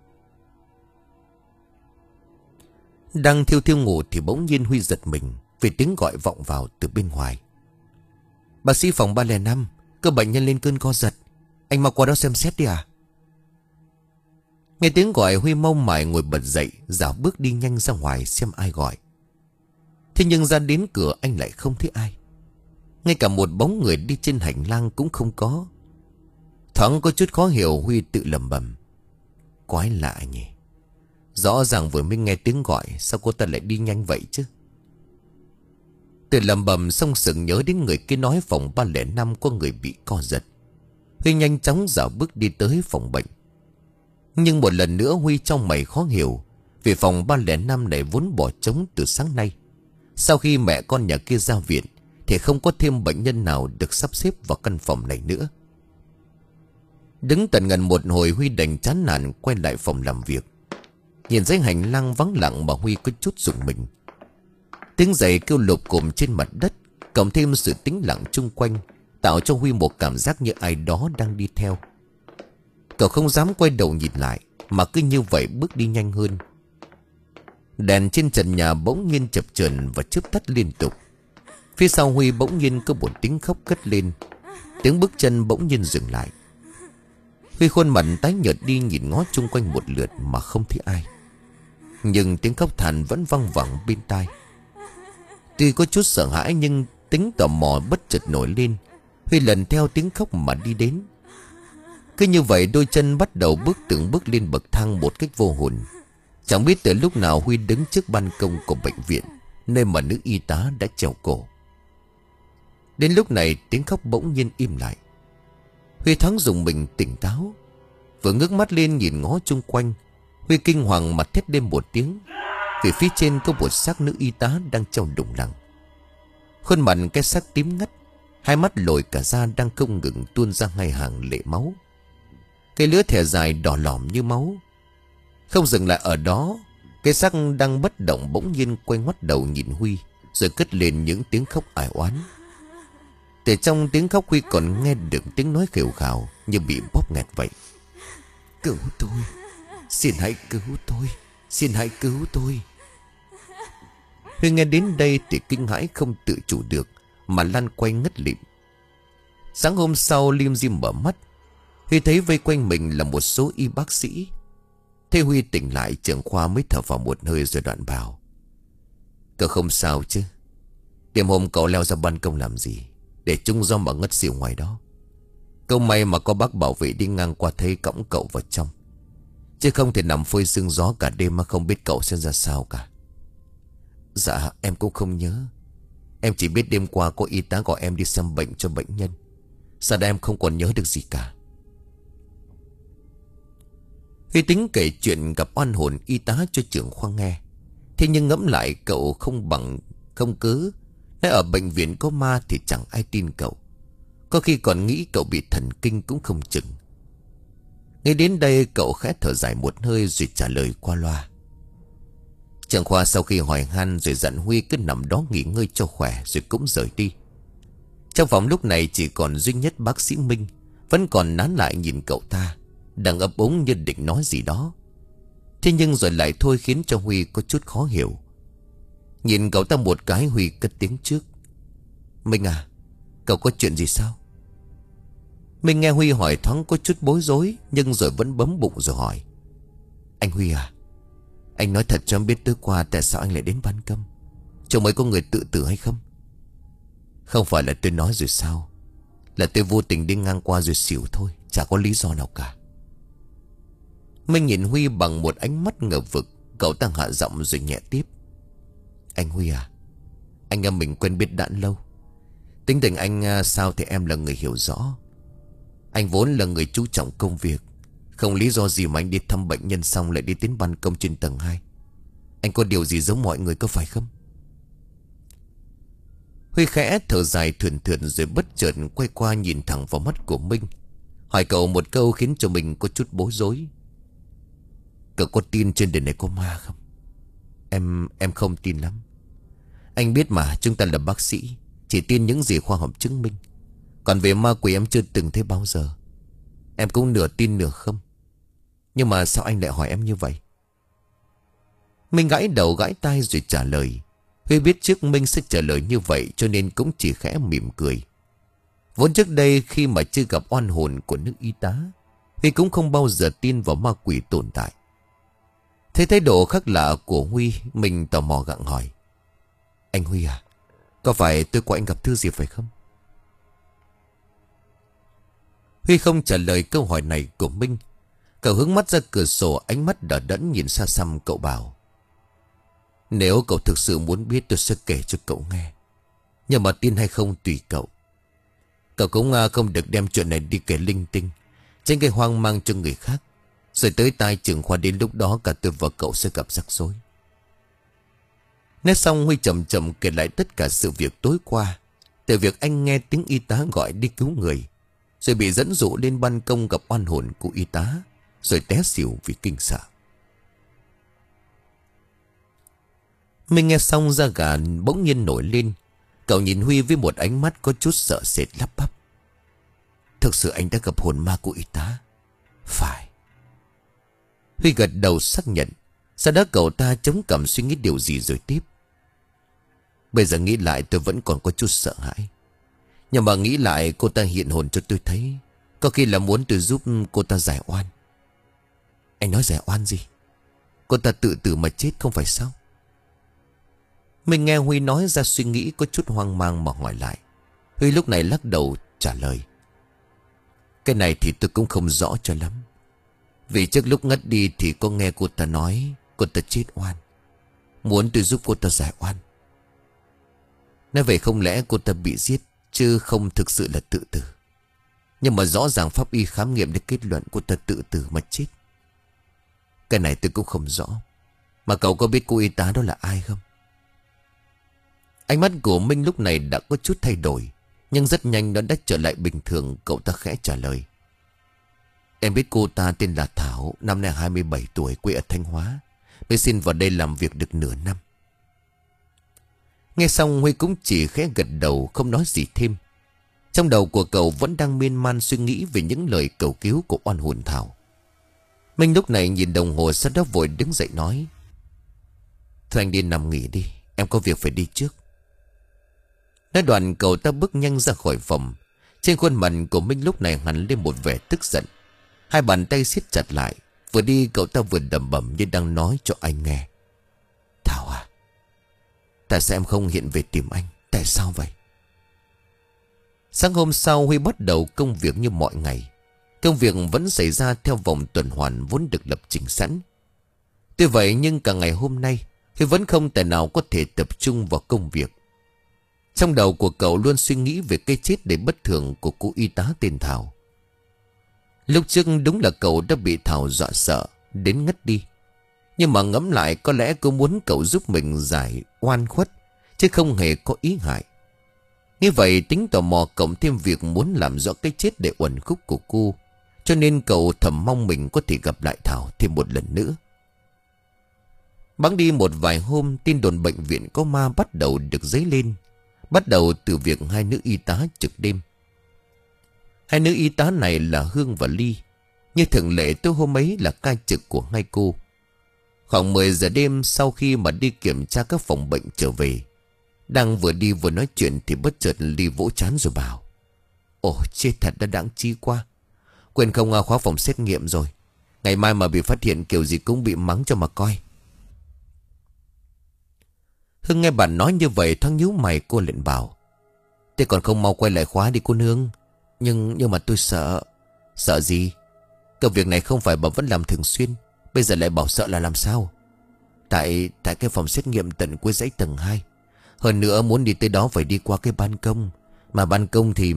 Đang thiêu thiêu ngủ thì bỗng nhiên Huy giật mình vì tiếng gọi vọng vào từ bên ngoài. Bác sĩ phòng ba không năm, có bệnh nhân lên cơn co giật, anh mau qua đó xem xét đi à. Nghe tiếng gọi Huy mau mải ngồi bật dậy, dạo bước đi nhanh ra ngoài xem ai gọi. Thế nhưng ra đến cửa anh lại không thấy ai. Ngay cả một bóng người đi trên hành lang cũng không có. Thoáng có chút khó hiểu, Huy tự lẩm bẩm. Quái lạ nhỉ. Rõ ràng vừa mới nghe tiếng gọi, sao cô ta lại đi nhanh vậy chứ? Tự lẩm bẩm xong sừng nhớ đến người kia nói phòng ba không năm có người bị co giật. Huy nhanh chóng dạo bước đi tới phòng bệnh. Nhưng một lần nữa Huy trong mày khó hiểu, vì phòng ba không năm này vốn bỏ trống từ sáng nay. Sau khi mẹ con nhà kia ra viện thì không có thêm bệnh nhân nào được sắp xếp vào căn phòng này nữa. Đứng tận gần một hồi, Huy đành chán nản quay lại phòng làm việc. Nhìn dãy hành lang vắng lặng mà Huy có chút rùng mình. Tiếng giày kêu lụp cụm trên mặt đất, cộng thêm sự tĩnh lặng chung quanh, tạo cho Huy một cảm giác như ai đó đang đi theo. Cậu không dám quay đầu nhìn lại, mà cứ như vậy bước đi nhanh hơn. Đèn trên trần nhà bỗng nhiên chập chờn và chớp tắt liên tục. Phía sau Huy bỗng nhiên có một tiếng khóc cất lên. Tiếng bước chân bỗng nhiên dừng lại. Huy khuôn mặt tái nhợt đi nhìn ngó chung quanh một lượt mà không thấy ai. Nhưng tiếng khóc than vẫn văng vẳng bên tai. Tuy có chút sợ hãi nhưng tính tò mò bất chợt nổi lên. Huy lần theo tiếng khóc mà đi đến. Cứ như vậy đôi chân bắt đầu bước từng bước lên bậc thang một cách vô hồn. Chẳng biết từ lúc nào Huy đứng trước ban công của bệnh viện, nơi mà nữ y tá đã treo cổ. Đến lúc này tiếng khóc bỗng nhiên im lại. Huy thoáng dùng mình tỉnh táo. Vừa ngước mắt lên nhìn ngó chung quanh, Huy kinh hoàng mà thét lên một tiếng. Vì phía trên có một xác nữ y tá đang treo đùng đằng. Khuôn mặt cái xác tím ngắt, hai mắt lồi cả ra đang không ngừng tuôn ra hai hàng lệ máu. Cái lưỡi thẻ dài đỏ lòm như máu. Không dừng lại ở đó, cái xác đang bất động bỗng nhiên quay ngoắt đầu nhìn Huy, rồi cất lên những tiếng khóc ải oán. Từ trong tiếng khóc Huy còn nghe được tiếng nói khều khào như bị bóp nghẹt vậy. Cứu tôi, xin hãy cứu tôi, xin hãy cứu tôi. Huy nghe đến đây thì kinh hãi không tự chủ được mà lăn quay ngất lịm. Sáng hôm sau lim dim mở mắt, Huy thấy vây quanh mình là một số y bác sĩ. Thế Huy tỉnh lại, trưởng khoa mới thở vào một hơi rồi đoạn bảo. Cậu không sao chứ? Đêm hôm cậu leo ra ban công làm gì? Để trúng gió mà ngất xỉu ngoài đó. Câu may mà có bác bảo vệ đi ngang qua thấy cõng cậu vào trong. Chứ không thể nằm phơi sương gió cả đêm mà không biết cậu sẽ ra sao cả. Dạ em cũng không nhớ. Em chỉ biết đêm qua có y tá gọi em đi xem bệnh cho bệnh nhân. Sao đây em không còn nhớ được gì cả. Huy tính kể chuyện gặp oan hồn y tá cho trưởng khoa nghe. Thế nhưng ngẫm lại cậu không bằng không cớ. Nói ở bệnh viện có ma thì chẳng ai tin cậu. Có khi còn nghĩ cậu bị thần kinh cũng không chừng. Ngay đến đây cậu khẽ thở dài một hơi rồi trả lời qua loa. Trưởng khoa sau khi hỏi han rồi dặn Huy cứ nằm đó nghỉ ngơi cho khỏe rồi cũng rời đi. Trong phòng lúc này chỉ còn duy nhất bác sĩ Minh vẫn còn nán lại nhìn cậu ta, đang ấp úng như định nói gì đó. Thế nhưng rồi lại thôi khiến cho Huy có chút khó hiểu. Nhìn cậu ta một cái, Huy cất tiếng trước. Minh à, cậu có chuyện gì sao? Minh nghe Huy hỏi thoáng có chút bối rối, nhưng rồi vẫn bấm bụng rồi hỏi. Anh Huy à, anh nói thật cho em biết tối qua tại sao anh lại đến Ban Câm. Chỗ mới có người tự tử hay không? Không phải là tôi nói rồi sao, là tôi vô tình đi ngang qua rồi xỉu thôi, chả có lý do nào cả. Minh nhìn Huy bằng một ánh mắt ngờ vực. Cậu ta hạ giọng rồi nhẹ tiếp. Anh Huy à, anh em mình quen biết đã lâu. Tính tình anh sao thì em là người hiểu rõ. Anh vốn là người chú trọng công việc, không lý do gì mà anh đi thăm bệnh nhân xong lại đi đến ban công trên tầng hai. Anh có điều gì giống mọi người có phải không? Huy khẽ thở dài thườn thượt rồi bất chợt quay qua nhìn thẳng vào mắt của Minh, hỏi cậu một câu khiến cho mình có chút bối rối. Cậu có tin trên đời này có ma không? Em, em không tin lắm. Anh biết mà, chúng ta là bác sĩ, chỉ tin những gì khoa học chứng minh. Còn về ma quỷ em chưa từng thấy bao giờ. Em cũng nửa tin nửa không. Nhưng mà sao anh lại hỏi em như vậy? Minh gãi đầu gãi tai rồi trả lời. Huy biết trước Minh sẽ trả lời như vậy cho nên cũng chỉ khẽ mỉm cười. Vốn trước đây khi mà chưa gặp oan hồn của nữ y tá, Huy cũng không bao giờ tin vào ma quỷ tồn tại. Thấy thái độ khác lạ của Huy, mình tò mò gặng hỏi. Anh Huy à, có phải tôi của anh gặp thứ gì phải không? Huy không trả lời câu hỏi này của Minh. Cậu hướng mắt ra cửa sổ, ánh mắt đờ đẫn nhìn xa xăm. Cậu bảo, nếu cậu thực sự muốn biết tôi sẽ kể cho cậu nghe, nhưng mà tin hay không tùy cậu. Cậu cũng không được đem chuyện này đi kể linh tinh, tránh gây hoang mang cho người khác. Rồi tới tai trưởng khoa, đến lúc đó cả tôi và cậu sẽ gặp rắc rối. Nói xong Huy chậm chậm kể lại tất cả sự việc tối qua. Từ việc anh nghe tiếng y tá gọi đi cứu người, rồi bị dẫn dụ lên ban công gặp oan hồn của y tá, rồi té xỉu vì kinh sợ. Mình nghe xong da gà bỗng nhiên nổi lên. Cậu nhìn Huy với một ánh mắt có chút sợ sệt, lắp bắp. Thực sự anh đã gặp hồn ma của y tá? Phải. Huy gật đầu xác nhận. Sau đó cậu ta chống cằm suy nghĩ điều gì rồi tiếp. Bây giờ nghĩ lại tôi vẫn còn có chút sợ hãi. Nhưng mà nghĩ lại cô ta hiện hồn cho tôi thấy, có khi là muốn tôi giúp cô ta giải oan. Anh nói giải oan gì? Cô ta tự tử mà chết không phải sao? Mình nghe Huy nói ra suy nghĩ có chút hoang mang mà hỏi lại. Huy lúc này lắc đầu trả lời. Cái này thì tôi cũng không rõ cho lắm. Vì trước lúc ngất đi thì có nghe cô ta nói cô ta chết oan, muốn tôi giúp cô ta giải oan. Nói vậy không lẽ cô ta bị giết chứ không thực sự là tự tử. Nhưng mà rõ ràng pháp y khám nghiệm để kết luận cô ta tự tử mà chết. Cái này tôi cũng không rõ. Mà cậu có biết cô y tá đó là ai không? Ánh mắt của Minh lúc này đã có chút thay đổi, nhưng rất nhanh nó đã trở lại bình thường. Cậu ta khẽ trả lời. Em biết cô ta tên là Thảo, năm nay hai mươi bảy tuổi, quê ở Thanh Hóa. Mới xin vào đây làm việc được nửa năm. Nghe xong Huy cũng chỉ khẽ gật đầu, không nói gì thêm. Trong đầu của cậu vẫn đang miên man suy nghĩ về những lời cầu cứu của oan hồn Thảo. Minh lúc này nhìn đồng hồ, sau đó vội đứng dậy nói. Thôi anh đi nằm nghỉ đi, em có việc phải đi trước. Nói đoạn cậu ta bước nhanh ra khỏi phòng. Trên khuôn mặt của Minh lúc này hằn lên một vẻ tức giận. Hai bàn tay siết chặt lại. Vừa đi cậu ta vừa đầm bầm như đang nói cho anh nghe. Thảo à, tại sao em không hiện về tìm anh? Tại sao vậy? Sáng hôm sau Huy bắt đầu công việc như mọi ngày. Công việc vẫn xảy ra theo vòng tuần hoàn vốn được lập trình sẵn. Tuy vậy nhưng cả ngày hôm nay Huy vẫn không thể nào có thể tập trung vào công việc. Trong đầu của cậu luôn suy nghĩ về cái chết đầy bất thường của cô y tá tên Thảo. Lúc trước đúng là cậu đã bị Thảo dọa sợ đến ngất đi. Nhưng mà ngẫm lại có lẽ cô muốn cậu giúp mình giải oan khuất, chứ không hề có ý hại. Như vậy tính tò mò cộng thêm việc muốn làm rõ cái chết để uẩn khúc của cô, cho nên cậu thầm mong mình có thể gặp lại Thảo thêm một lần nữa. Bẵng đi một vài hôm, tin đồn bệnh viện có ma bắt đầu được dấy lên. Bắt đầu từ việc hai nữ y tá trực đêm. Hai nữ y tá này là Hương và Ly. Như thường lệ tối hôm ấy là ca trực của hai cô. Khoảng mười giờ đêm, sau khi mà đi kiểm tra các phòng bệnh trở về, đang vừa đi vừa nói chuyện thì bất chợt Ly vỗ trán rồi bảo: Ồ chết thật, đã đáng chi quá, quên không khóa phòng xét nghiệm rồi. Ngày mai mà bị phát hiện kiểu gì cũng bị mắng cho mà coi. Hương nghe bạn nói như vậy thoáng nhíu mày, cô liền bảo: Thế còn không mau quay lại khóa đi cô nương. Nhưng nhưng mà tôi sợ. Sợ gì? Công việc này không phải bà vẫn làm thường xuyên, bây giờ lại bảo sợ là làm sao? Tại tại cái phòng xét nghiệm tận cuối dãy tầng hai. Hơn nữa muốn đi tới đó phải đi qua cái ban công. Mà ban công thì...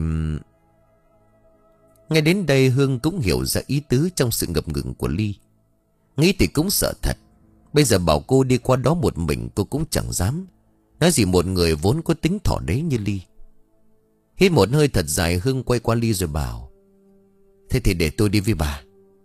Ngay đến đây Hương cũng hiểu ra ý tứ trong sự ngập ngừng của Ly. Nghĩ thì cũng sợ thật. Bây giờ bảo cô đi qua đó một mình cô cũng chẳng dám. Nói gì một người vốn có tính thỏ đế như Ly. Hít một hơi thật dài, Hương quay qua Ly rồi bảo: Thế thì để tôi đi với bà.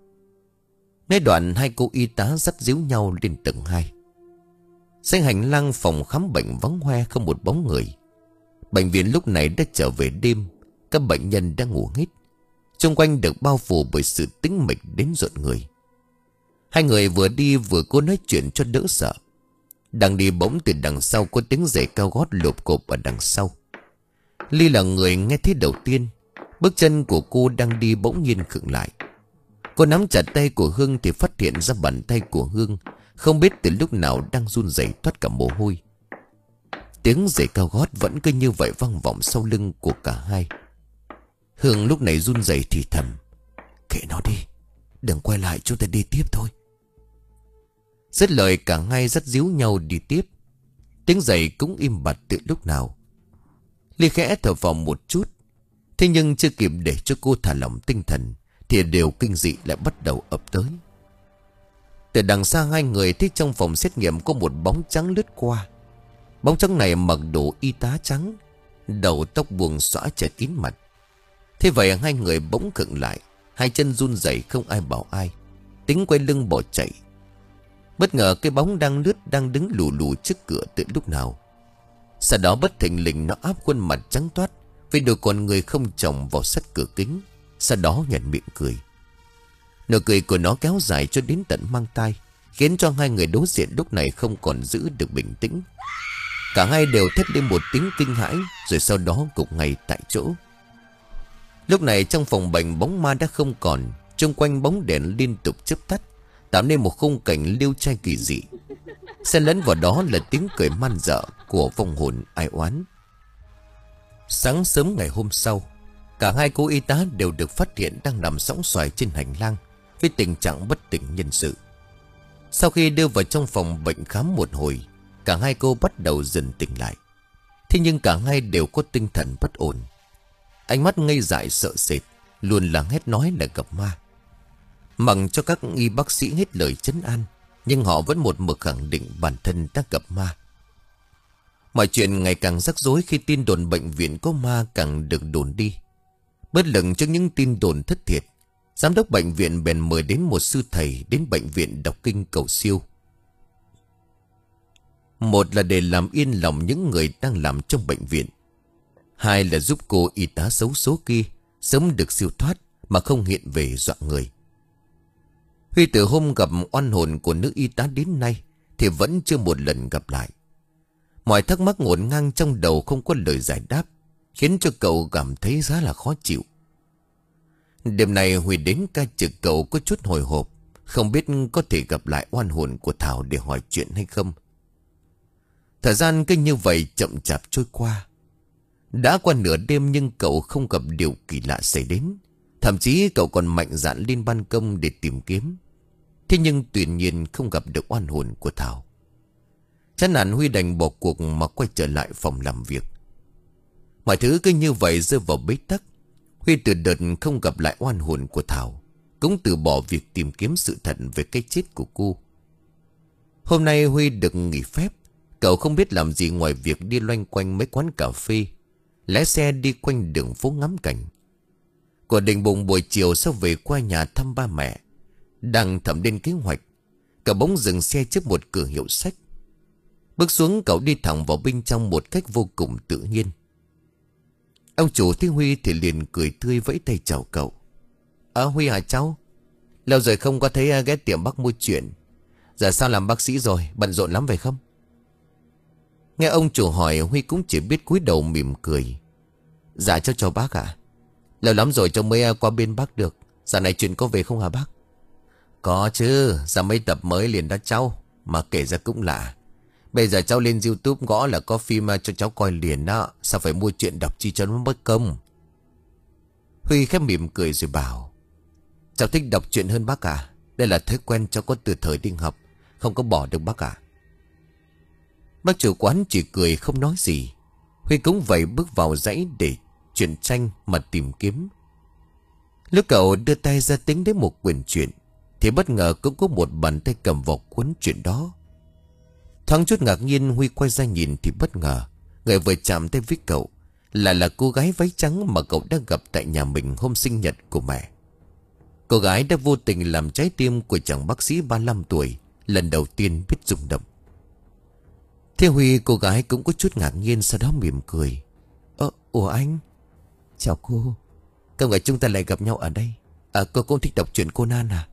Nói đoạn hai cô y tá dắt díu nhau lên tầng hai. Trên hành lang phòng khám bệnh vắng hoe không một bóng người. Bệnh viện lúc này đã trở về đêm. Các bệnh nhân đang ngủ hết. Xung quanh được bao phủ bởi sự tĩnh mịch đến rợn người. Hai người vừa đi vừa cố nói chuyện cho đỡ sợ. Đang đi bỗng từ đằng sau có tiếng giày cao gót lộp cộp ở đằng sau. Ly là người nghe thấy đầu tiên. Bước chân của cô đang đi bỗng nhiên khựng lại. Cô nắm chặt tay của Hương thì phát hiện ra bàn tay của Hương không biết từ lúc nào đang run rẩy toát cả mồ hôi. Tiếng giày cao gót vẫn cứ như vậy vang vọng sau lưng của cả hai. Hương lúc này run rẩy thì thầm: Kệ nó đi, đừng quay lại, chúng ta đi tiếp thôi. Dứt lời cả hai dắt díu nhau đi tiếp. Tiếng giày cũng im bặt từ lúc nào. Ly khẽ thở vào một chút. Thế nhưng chưa kịp để cho cô thả lỏng tinh thần thì điều kinh dị lại bắt đầu ập tới. Từ đằng xa hai người thấy trong phòng xét nghiệm có một bóng trắng lướt qua. Bóng trắng này mặc đồ y tá trắng, đầu tóc buông xõa che kín mặt. Thế vậy hai người bỗng khựng lại, hai chân run rẩy không ai bảo ai, tính quay lưng bỏ chạy. Bất ngờ cái bóng đang lướt đang đứng lù lù trước cửa từ lúc nào. Sau đó bất thình lình nó áp khuôn mặt trắng toát với đôi con người không chồng vào sắt cửa kính. Sau đó nhoẻn miệng cười. Nụ cười của nó kéo dài cho đến tận mang tai, khiến cho hai người đối diện lúc này không còn giữ được bình tĩnh. Cả hai đều thét lên một tiếng kinh hãi, rồi sau đó gục ngay tại chỗ. Lúc này trong phòng bệnh bóng ma đã không còn. Xung quanh bóng đèn liên tục chớp tắt, tạo nên một khung cảnh liêu trai kỳ dị. Xen lẫn vào đó là tiếng cười man dợ của vong hồn ai oán. Sáng sớm ngày hôm sau, cả hai cô y tá đều được phát hiện đang nằm sõng soài trên hành lang với tình trạng bất tỉnh nhân sự. Sau khi đưa vào trong phòng bệnh khám một hồi, cả hai cô bắt đầu dần tỉnh lại. Thế nhưng cả hai đều có tinh thần bất ổn. Ánh mắt ngây dại sợ sệt, luôn là hét nói là gặp ma. Mặc cho các y bác sĩ hết lời trấn an, nhưng họ vẫn một mực khẳng định bản thân đã gặp ma. Mọi chuyện ngày càng rắc rối khi tin đồn bệnh viện có ma càng được đồn đi. Bất lực trước những tin đồn thất thiệt, giám đốc bệnh viện bèn mời đến một sư thầy đến bệnh viện đọc kinh cầu siêu. Một là để làm yên lòng những người đang làm trong bệnh viện. Hai là giúp cô y tá xấu số kia sớm được siêu thoát mà không hiện về dọa người. Huy từ hôm gặp oan hồn của nữ y tá đến nay thì vẫn chưa một lần gặp lại. Mọi thắc mắc ngổn ngang trong đầu không có lời giải đáp, khiến cho cậu cảm thấy khá là khó chịu. Đêm này Huy đến ca trực, cậu có chút hồi hộp, không biết có thể gặp lại oan hồn của Thảo để hỏi chuyện hay không. Thời gian cứ như vậy chậm chạp trôi qua. Đã qua nửa đêm nhưng cậu không gặp điều kỳ lạ xảy đến. Thậm chí cậu còn mạnh dạn lên ban công để tìm kiếm. Thế nhưng tuyệt nhiên không gặp được oan hồn của Thảo. Chán nản Huy đành bỏ cuộc mà quay trở lại phòng làm việc. Mọi thứ cứ như vậy rơi vào bế tắc. Huy từ đợt không gặp lại oan hồn của Thảo, cũng từ bỏ việc tìm kiếm sự thật về cái chết của cô. Hôm nay Huy được nghỉ phép. Cậu không biết làm gì ngoài việc đi loanh quanh mấy quán cà phê, lái xe đi quanh đường phố ngắm cảnh. Cô định bụng buổi chiều sau về qua nhà thăm ba mẹ. Đang thẩm định kế hoạch, cậu bỗng dừng xe trước một cửa hiệu sách. Bước xuống, cậu đi thẳng vào bên trong một cách vô cùng tự nhiên. Ông chủ thấy Huy thì liền cười tươi vẫy tay chào cậu. À Huy hả cháu? Lâu rồi không có thấy ghé tiệm bác mua chuyện. Giờ sao làm bác sĩ rồi, bận rộn lắm phải không? Nghe ông chủ hỏi, Huy cũng chỉ biết cúi đầu mỉm cười. Dạ cháu chào bác ạ. Lâu lắm rồi cháu mới qua bên bác được. Dạo này chuyện có về không hả bác? Có chứ, ra mấy tập mới liền đó cháu. Mà kể ra cũng lạ. Bây giờ cháu lên YouTube gõ là có phim cho cháu coi liền đó. Sao phải mua chuyện đọc chi cho nó mất công? Huy khép mỉm cười rồi bảo. Cháu thích đọc truyện hơn bác à. Đây là thói quen cháu có từ thời đi học. Không có bỏ được bác à. Bác chủ quán chỉ cười không nói gì. Huy cũng vậy bước vào dãy để chuyển tranh mà tìm kiếm. Lúc cậu đưa tay ra tính đến một quyển truyện thì bất ngờ cũng có một bàn tay cầm vào cuốn truyện đó. Thoáng chút ngạc nhiên, Huy quay ra nhìn thì bất ngờ người vừa chạm tay với cậu là là cô gái váy trắng mà cậu đã gặp tại nhà mình hôm sinh nhật của mẹ. Cô gái đã vô tình làm trái tim của chàng bác sĩ ba mươi lăm tuổi lần đầu tiên biết rung động. Thế Huy, cô gái cũng có chút ngạc nhiên, sau đó mỉm cười. Ơ, ủa anh? Chào cô. Không ngờ chúng ta lại gặp nhau ở đây. À, cô cũng thích đọc truyện Conan à?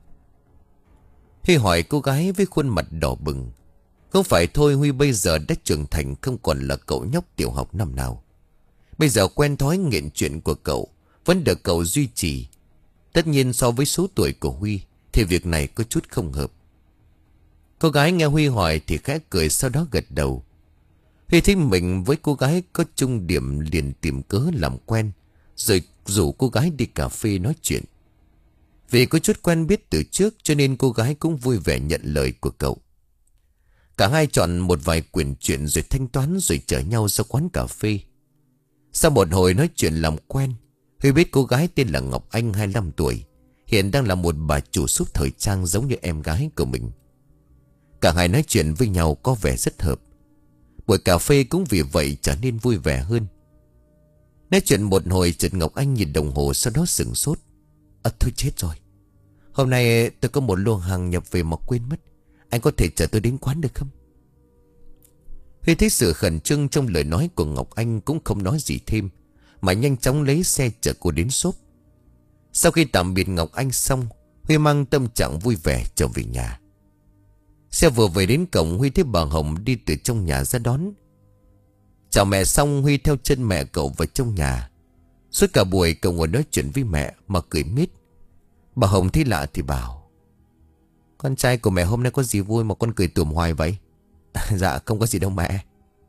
Huy hỏi cô gái với khuôn mặt đỏ bừng. Không phải thôi, Huy bây giờ đã trưởng thành, không còn là cậu nhóc tiểu học năm nào. Bây giờ quen thói nghiện truyện của cậu vẫn được cậu duy trì. Tất nhiên so với số tuổi của Huy thì việc này có chút không hợp. Cô gái nghe Huy hỏi thì khẽ cười, sau đó gật đầu. Huy thấy mình với cô gái có chung điểm liền tìm cớ làm quen, rồi rủ cô gái đi cà phê nói chuyện. Vì có chút quen biết từ trước cho nên cô gái cũng vui vẻ nhận lời của cậu. Cả hai chọn một vài quyển truyện rồi thanh toán, rồi chở nhau ra quán cà phê. Sau một hồi nói chuyện làm quen, Huy biết cô gái tên là Ngọc Anh, hai mươi lăm tuổi, hiện đang là một bà chủ shop thời trang giống như em gái của mình. Cả hai nói chuyện với nhau có vẻ rất hợp. Buổi cà phê cũng vì vậy trở nên vui vẻ hơn. Nói chuyện một hồi, chợt Ngọc Anh nhìn đồng hồ, sau đó sửng sốt. À thôi chết rồi. Hôm nay tôi có một lô hàng nhập về mà quên mất. Anh có thể chở tôi đến quán được không? Huy thấy sự khẩn trương trong lời nói của Ngọc Anh cũng không nói gì thêm, mà nhanh chóng lấy xe chở cô đến shop. Sau khi tạm biệt Ngọc Anh xong, Huy mang tâm trạng vui vẻ trở về nhà. Xe vừa về đến cổng, Huy thấy bà Hồng đi từ trong nhà ra đón. Chào mẹ xong, Huy theo chân mẹ cậu vào trong nhà. Suốt cả buổi cậu ngồi nói chuyện với mẹ mà cười mít. Bà Hồng thấy lạ thì bảo. Con trai của mẹ hôm nay có gì vui mà con cười tủm hoài vậy? Dạ không có gì đâu mẹ.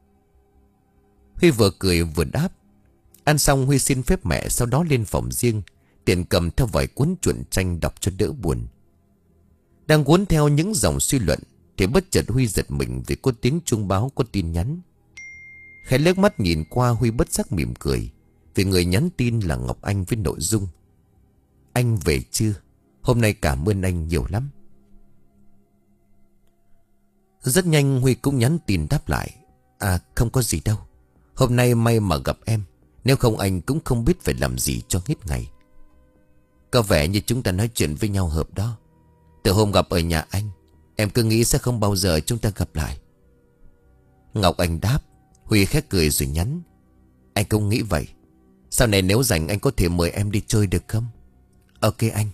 Huy vừa cười vừa đáp. Ăn xong, Huy xin phép mẹ, sau đó lên phòng riêng, tiện cầm theo vài cuốn truyện tranh đọc cho đỡ buồn. Đang cuốn theo những dòng suy luận thì bất chợt Huy giật mình vì có tiếng chuông báo có tin nhắn. Khẽ liếc mắt nhìn qua, Huy bất giác mỉm cười vì người nhắn tin là Ngọc Anh với nội dung: anh về chưa? Hôm nay cảm ơn anh nhiều lắm. Rất nhanh Huy cũng nhắn tin đáp lại. À không có gì đâu. Hôm nay may mà gặp em, nếu không anh cũng không biết phải làm gì cho hết ngày. Có vẻ như chúng ta nói chuyện với nhau hợp đó. Từ hôm gặp ở nhà anh, em cứ nghĩ sẽ không bao giờ chúng ta gặp lại. Ngọc Anh đáp. Huy khẽ cười rồi nhắn. Anh cũng nghĩ vậy. Sau này nếu rảnh anh có thể mời em đi chơi được không? Ok anh.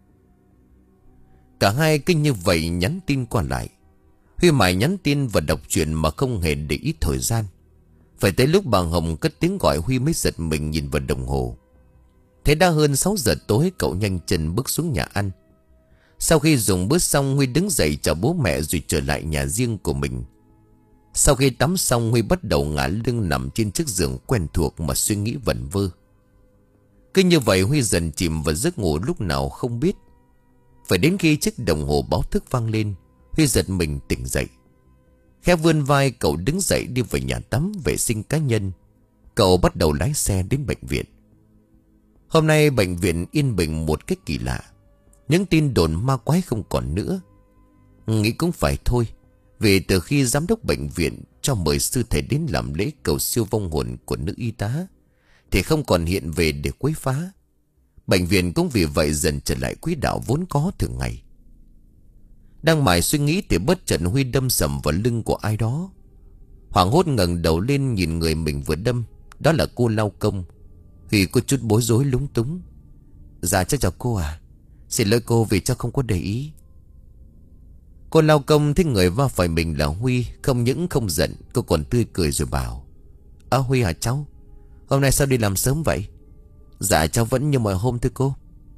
Cả hai cứ như vậy nhắn tin qua lại. Huy mãi nhắn tin và đọc truyện mà không hề để ý thời gian. Phải tới lúc bà Hồng cất tiếng gọi, Huy mới giật mình nhìn vào đồng hồ. Thế đã hơn sáu giờ tối, cậu nhanh chân bước xuống nhà ăn. Sau khi dùng bữa xong, Huy đứng dậy chào bố mẹ rồi trở lại nhà riêng của mình. Sau khi tắm xong, Huy bắt đầu ngả lưng nằm trên chiếc giường quen thuộc mà suy nghĩ vẩn vơ. Cứ như vậy Huy dần chìm vào giấc ngủ lúc nào không biết. Phải đến khi chiếc đồng hồ báo thức vang lên, Huy giật mình tỉnh dậy. Khẽ vươn vai, cậu đứng dậy đi về nhà tắm vệ sinh cá nhân. Cậu bắt đầu lái xe đến bệnh viện. Hôm nay bệnh viện yên bình một cách kỳ lạ. Những tin đồn ma quái không còn nữa. Nghĩ cũng phải thôi, vì từ khi giám đốc bệnh viện cho mời sư thầy đến làm lễ cầu siêu vong hồn của nữ y tá, thì không còn hiện về để quấy phá. Bệnh viện cũng vì vậy dần trở lại quỹ đạo vốn có thường ngày. Đang mải suy nghĩ thì bất chợt Huy đâm sầm vào lưng của ai đó. Hoảng hốt ngẩng đầu lên nhìn người mình vừa đâm. Đó là cô lao công. Huy có chút bối rối lúng túng. Dạ cháu chào cô à. Xin lỗi cô vì cháu không có để ý. Cô lao công thấy người va phải mình là Huy, không những không giận, cô còn tươi cười rồi bảo: À Huy hả cháu? Hôm nay sao đi làm sớm vậy? Dạ cháu vẫn như mọi hôm thưa cô.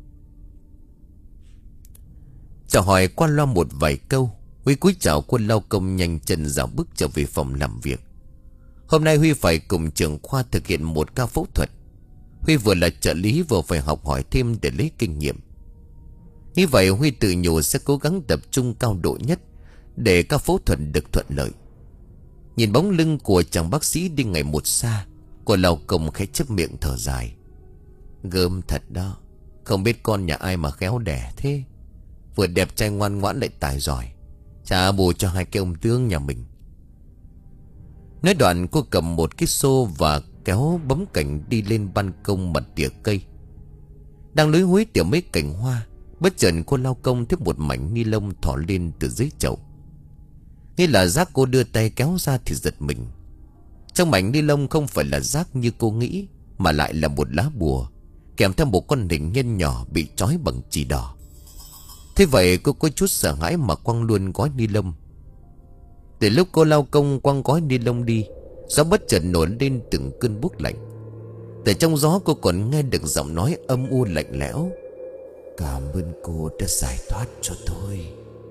Chào hỏi qua loa một vài câu, Huy cúi chào cô lao công nhanh chân dạo bước trở về phòng làm việc. Hôm nay Huy phải cùng trưởng khoa thực hiện một ca phẫu thuật. Huy vừa là trợ lý vừa phải học hỏi thêm để lấy kinh nghiệm. Như vậy Huy tự nhủ sẽ cố gắng tập trung cao độ nhất để ca phẫu thuật được thuận lợi. Nhìn bóng lưng của chàng bác sĩ đi ngày một xa, cô lao công khẽ chớp miệng thở dài. Gớm thật đó, không biết con nhà ai mà khéo đẻ thế. Vừa đẹp trai ngoan ngoãn lại tài giỏi, trả bù cho hai cái ông tướng nhà mình. Nói đoạn cô cầm một cái xô và kéo bấm cảnh đi lên ban công mặt tỉa cây. Đang lưới húi tỉa mấy cành hoa, bất chợt cô lao công thấy một mảnh ni lông thỏ lên từ dưới chậu. Nghe là rác, cô đưa tay kéo ra thì giật mình. Trong mảnh ni lông không phải là rác như cô nghĩ, mà lại là một lá bùa, kèm theo một con hình nhân nhỏ bị trói bằng chỉ đỏ. Thế vậy cô có chút sợ hãi mà quăng luôn gói ni lông. Từ lúc cô lao công quăng gói ni lông đi, gió bất chợt nổi lên từng cơn buốt lạnh. Từ trong gió cô còn nghe được giọng nói âm u lạnh lẽo: Cảm ơn cô đã giải thoát cho tôi.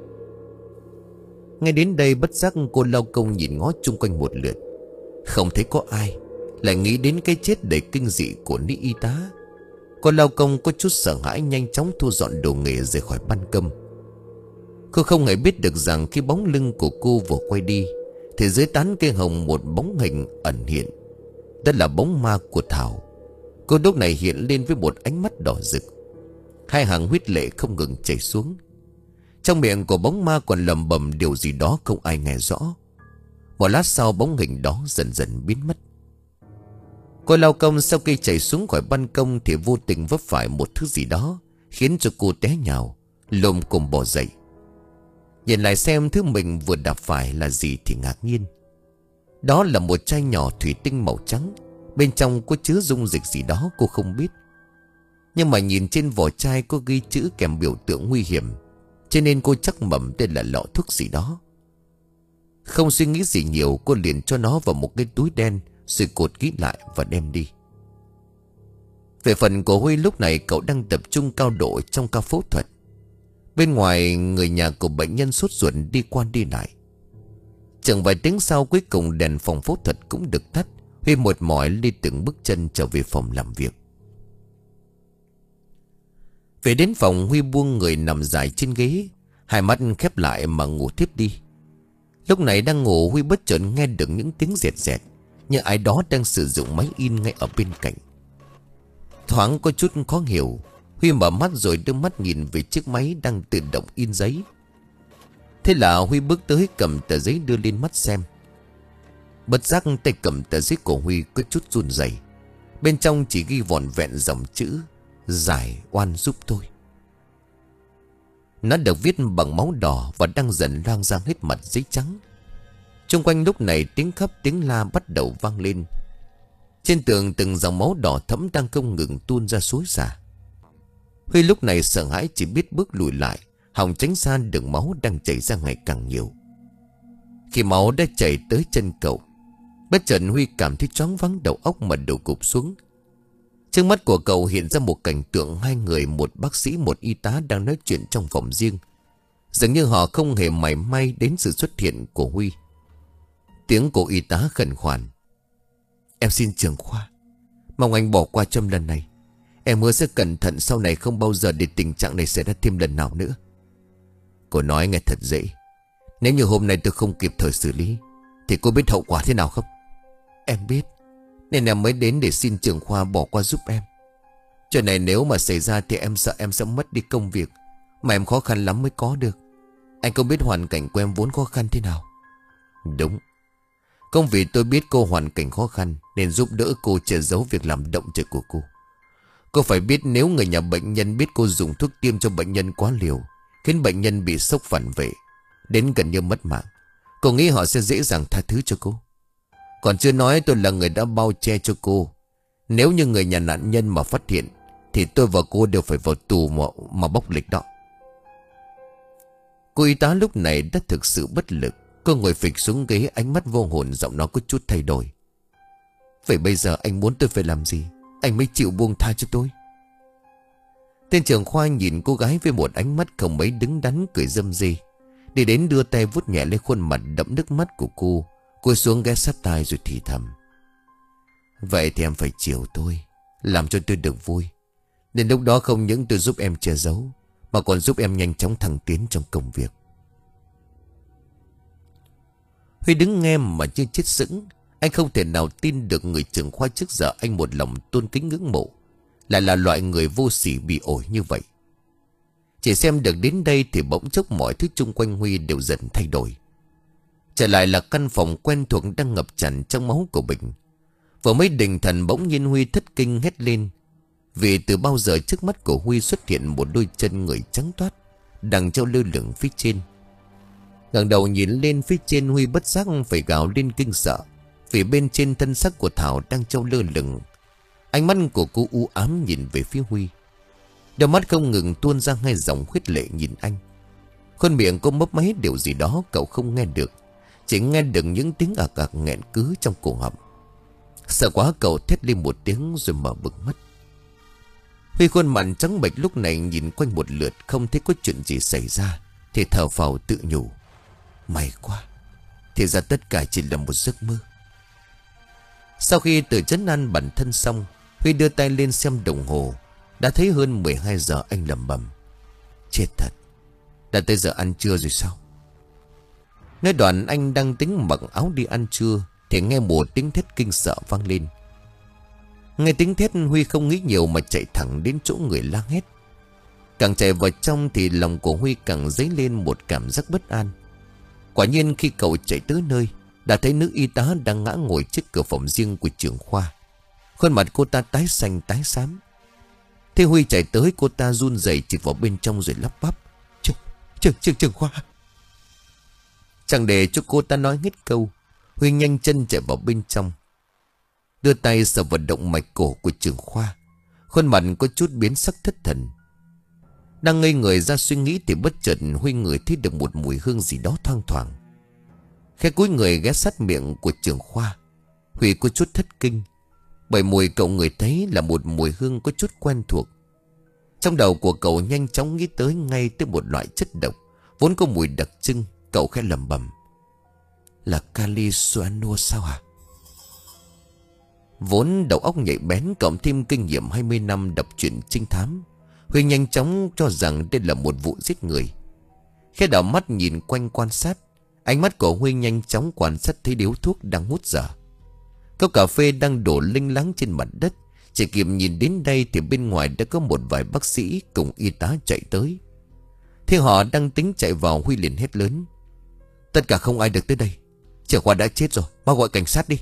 Ngay đến đây bất giác cô lao công nhìn ngó chung quanh một lượt, không thấy có ai, lại nghĩ đến cái chết đầy kinh dị của nữ y tá. Cô lao công có chút sợ hãi nhanh chóng thu dọn đồ nghề rời khỏi ban công. Cô không hề biết được rằng khi bóng lưng của cô vừa quay đi thì dưới tán cây hồng một bóng hình ẩn hiện. Đó là bóng ma của Thảo. Cô lúc này hiện lên với một ánh mắt đỏ rực, hai hàng huyết lệ không ngừng chảy xuống. Trong miệng của bóng ma còn lẩm bẩm điều gì đó không ai nghe rõ. Một lát sau bóng hình đó dần dần biến mất. Cô lao công sau khi chạy xuống khỏi ban công thì vô tình vấp phải một thứ gì đó, khiến cho cô té nhào, lồm cồm bò dậy. Nhìn lại xem thứ mình vừa đạp phải là gì thì ngạc nhiên. Đó là một chai nhỏ thủy tinh màu trắng, bên trong có chứa dung dịch gì đó cô không biết. Nhưng mà nhìn trên vỏ chai có ghi chữ kèm biểu tượng nguy hiểm, cho nên cô chắc mẩm đây là lọ thuốc gì đó. Không suy nghĩ gì nhiều, cô liền cho nó vào một cái túi đen rồi cột kỹ lại và đem đi. Về phần của Huy, lúc này cậu đang tập trung cao độ trong ca phẫu thuật. Bên ngoài người nhà của bệnh nhân sốt ruột đi qua đi lại. Chừng vài tiếng sau cuối cùng đèn phòng phẫu thuật cũng được tắt. Huy mệt mỏi đi từng bước chân trở về phòng làm việc. Về đến phòng, Huy buông người nằm dài trên ghế, hai mắt khép lại mà ngủ tiếp đi. Lúc này đang ngủ, Huy bất chợt nghe được những tiếng rẹt rẹt, như ai đó đang sử dụng máy in ngay ở bên cạnh. Thoáng có chút khó hiểu, Huy mở mắt rồi đưa mắt nhìn về chiếc máy đang tự động in giấy. Thế là Huy bước tới cầm tờ giấy đưa lên mắt xem. Bất giác tay cầm tờ giấy của Huy có chút run rẩy. Bên trong chỉ ghi vỏn vẹn dòng chữ: Giải oan giúp tôi. Nó được viết bằng máu đỏ và đang dần loang ra hết mặt giấy trắng. Xung quanh lúc này tiếng khóc tiếng la bắt đầu vang lên. Trên tường từng dòng máu đỏ thẫm đang không ngừng tuôn ra xối xả. Huy lúc này sợ hãi chỉ biết bước lùi lại, hòng tránh xa đường máu đang chảy ra ngày càng nhiều. Khi máu đã chảy tới chân cậu, bất chợt Huy cảm thấy choáng váng đầu óc mà đổ gục xuống. Trước mắt của cậu hiện ra một cảnh tượng hai người, một bác sĩ một y tá đang nói chuyện trong phòng riêng. Dường như họ không hề mảy may đến sự xuất hiện của Huy. Tiếng của y tá khẩn khoản: Em xin trưởng khoa, mong anh bỏ qua trong lần này. Em hứa sẽ cẩn thận, sau này không bao giờ để tình trạng này xảy ra thêm lần nào nữa. Cô nói nghe thật dễ. Nếu như hôm nay tôi không kịp thời xử lý thì cô biết hậu quả thế nào không? Em biết, nên em mới đến để xin trưởng khoa bỏ qua giúp em. Chuyện này nếu mà xảy ra thì em sợ em sẽ mất đi công việc, Mà em khó khăn lắm mới có được. Anh không biết hoàn cảnh của em vốn khó khăn thế nào. Đúng. Không vì tôi biết cô hoàn cảnh khó khăn nên giúp đỡ cô che giấu việc làm động trời của cô. Cô phải biết nếu người nhà bệnh nhân biết cô dùng thuốc tiêm cho bệnh nhân quá liều, khiến bệnh nhân bị sốc phản vệ, đến gần như mất mạng, cô nghĩ họ sẽ dễ dàng tha thứ cho cô. Còn chưa nói tôi là người đã bao che cho cô. Nếu như người nhà nạn nhân mà phát hiện thì tôi và cô đều phải vào tù mà, mà bóc lịch đó. Cô y tá lúc này đã thực sự bất lực. Cô ngồi phịch xuống ghế, ánh mắt vô hồn, giọng nó có chút thay đổi. Vậy bây giờ anh muốn tôi phải làm gì anh mới chịu buông tha cho tôi? Tên trưởng khoa nhìn cô gái với một ánh mắt không mấy đứng đắn, cười râm ri, đi đến đưa tay vuốt nhẹ lên khuôn mặt đẫm nước mắt của cô. Cô xuống ghé sát tai rồi thì thầm. Vậy thì em phải chiều tôi, làm cho tôi được vui. Đến lúc đó không những tôi giúp em che giấu, mà còn giúp em nhanh chóng thăng tiến trong công việc. Huy đứng nghe mà như chết sững. Anh không thể nào tin được người trưởng khoa trước giờ anh một lòng tôn kính ngưỡng mộ lại là loại người vô sỉ bị ổi như vậy. Chỉ xem được đến đây thì bỗng chốc mọi thứ chung quanh Huy đều dần thay đổi. Trở lại là căn phòng quen thuộc đang ngập tràn trong máu của Bình. Vừa mới định thần bỗng nhiên Huy thất kinh hét lên. Vì từ bao giờ trước mắt của Huy xuất hiện một đôi chân người trắng toát đang treo lơ lửng phía trên. Ngẩng đầu nhìn lên phía trên, Huy bất giác phải gào lên kinh sợ, vì bên trên thân xác của Thảo đang treo lơ lửng. Ánh mắt của cô u ám nhìn về phía Huy, đôi mắt không ngừng tuôn ra hai dòng huyết lệ nhìn anh. Khuôn miệng cô mấp máy điều gì đó cậu không nghe được, chỉ nghe được những tiếng ạc ạc nghẹn cứ trong cổ họng. Sợ quá cậu thét lên một tiếng rồi mở bừng mắt. Huy khuôn mặt trắng bệch lúc này nhìn quanh một lượt không thấy có chuyện gì xảy ra, thì thở phào tự nhủ. May quá, thì ra tất cả chỉ là một giấc mơ. Sau khi tự trấn an bản thân xong, Huy đưa tay lên xem đồng hồ. Đã thấy hơn mười hai giờ. Anh lẩm bẩm. Chết thật, đã tới giờ ăn trưa rồi sao? Ngay đoạn anh đang tính mặc áo đi ăn trưa thì nghe một tiếng thét kinh sợ vang lên. Nghe tiếng thét, Huy không nghĩ nhiều mà chạy thẳng đến chỗ người la hét. Càng chạy vào trong thì lòng của Huy càng dấy lên một cảm giác bất an. Quả nhiên khi cậu chạy tới nơi, đã thấy nữ y tá đang ngã ngồi trước cửa phòng riêng của trưởng khoa. Khuôn mặt cô ta tái xanh tái xám. Thế Huy chạy tới, cô ta run rẩy chỉ vào bên trong rồi lắp bắp. Trưởng, trưởng, trưởng, trưởng khoa. Chẳng để cho cô ta nói hết câu, Huy nhanh chân chạy vào bên trong, đưa tay sờ vào động mạch cổ của trưởng khoa. Khuôn mặt có chút biến sắc thất thần. Đang ngây người ra suy nghĩ thì bất chợt Huy ngửi thấy được một mùi hương gì đó thoang thoảng. Khẽ cúi người ghé sát miệng của trưởng khoa, Huy có chút thất kinh, bởi mùi cậu ngửi thấy là một mùi hương có chút quen thuộc. Trong đầu của cậu nhanh chóng nghĩ tới ngay tới một loại chất độc vốn có mùi đặc trưng. Cậu khẽ lẩm bẩm. Là kali cyanua sao hả? Vốn đầu óc nhạy bén cộng thêm kinh nghiệm hai mươi năm đọc truyện trinh thám, Huy nhanh chóng cho rằng đây là một vụ giết người. Khi đảo mắt nhìn quanh quan sát, ánh mắt của Huy nhanh chóng quan sát thấy điếu thuốc đang hút dở. Cốc cà phê đang đổ linh láng trên mặt đất. Chỉ kịp nhìn đến đây thì bên ngoài đã có một vài bác sĩ cùng y tá chạy tới. Thế họ đang tính chạy vào, Huy liền hét lớn. Tất cả không ai được tới đây. Trưởng khoa đã chết rồi, mau gọi cảnh sát đi.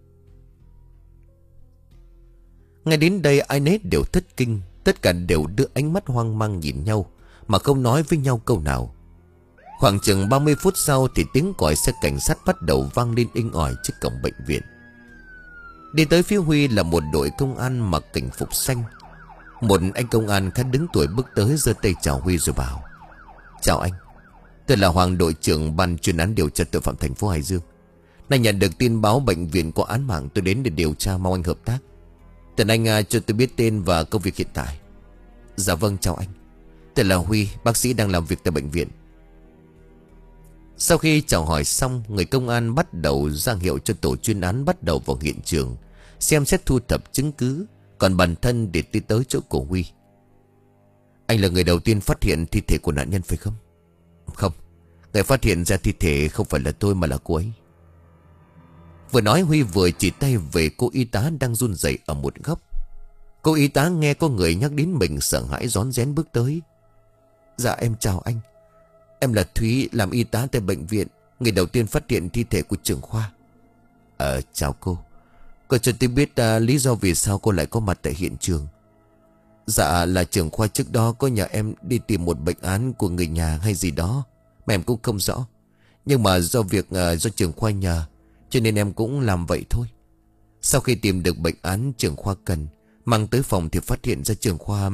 Ngay đến đây ai nấy đều thất kinh. Tất cả đều đưa ánh mắt hoang mang nhìn nhau mà không nói với nhau câu nào. Khoảng chừng ba mươi phút sau thì tiếng còi xe cảnh sát bắt đầu vang lên inh ỏi trước cổng bệnh viện. Đi tới phía Huy là một đội công an mặc cảnh phục xanh. Một anh công an khá đứng tuổi bước tới, giơ tay chào Huy rồi bảo. Chào anh, tôi là Hoàng, đội trưởng ban chuyên án điều tra tội phạm thành phố Hải Dương. Nay nhận được tin báo bệnh viện có án mạng, tôi đến để điều tra, mong anh hợp tác. Cần anh uh, cho tôi biết tên và công việc hiện tại. Dạ vâng, chào anh, tôi là Huy, bác sĩ đang làm việc tại bệnh viện. Sau khi chào hỏi xong, người công an bắt đầu ra hiệu cho tổ chuyên án bắt đầu vào hiện trường, xem xét thu thập chứng cứ. Còn bản thân để đi tới chỗ của Huy. Anh là người đầu tiên phát hiện thi thể của nạn nhân phải không? Không, người phát hiện ra thi thể không phải là tôi mà là cô ấy. Vừa nói Huy vừa chỉ tay về cô y tá đang run rẩy ở một góc. Cô y tá nghe có người nhắc đến mình sợ hãi rón rén bước tới. Dạ em chào anh. Em là Thúy, làm y tá tại bệnh viện, người đầu tiên phát hiện thi thể của trưởng khoa. Ờ chào cô. Cô cho tôi biết uh, lý do vì sao cô lại có mặt tại hiện trường. Dạ là trưởng khoa trước đó có nhờ em đi tìm một bệnh án của người nhà hay gì đó mà em cũng không rõ. Nhưng mà do việc uh, do trưởng khoa nhờ, cho nên em cũng làm vậy thôi. Sau khi tìm được bệnh án trưởng khoa cần, mang tới phòng thì phát hiện ra trưởng khoa...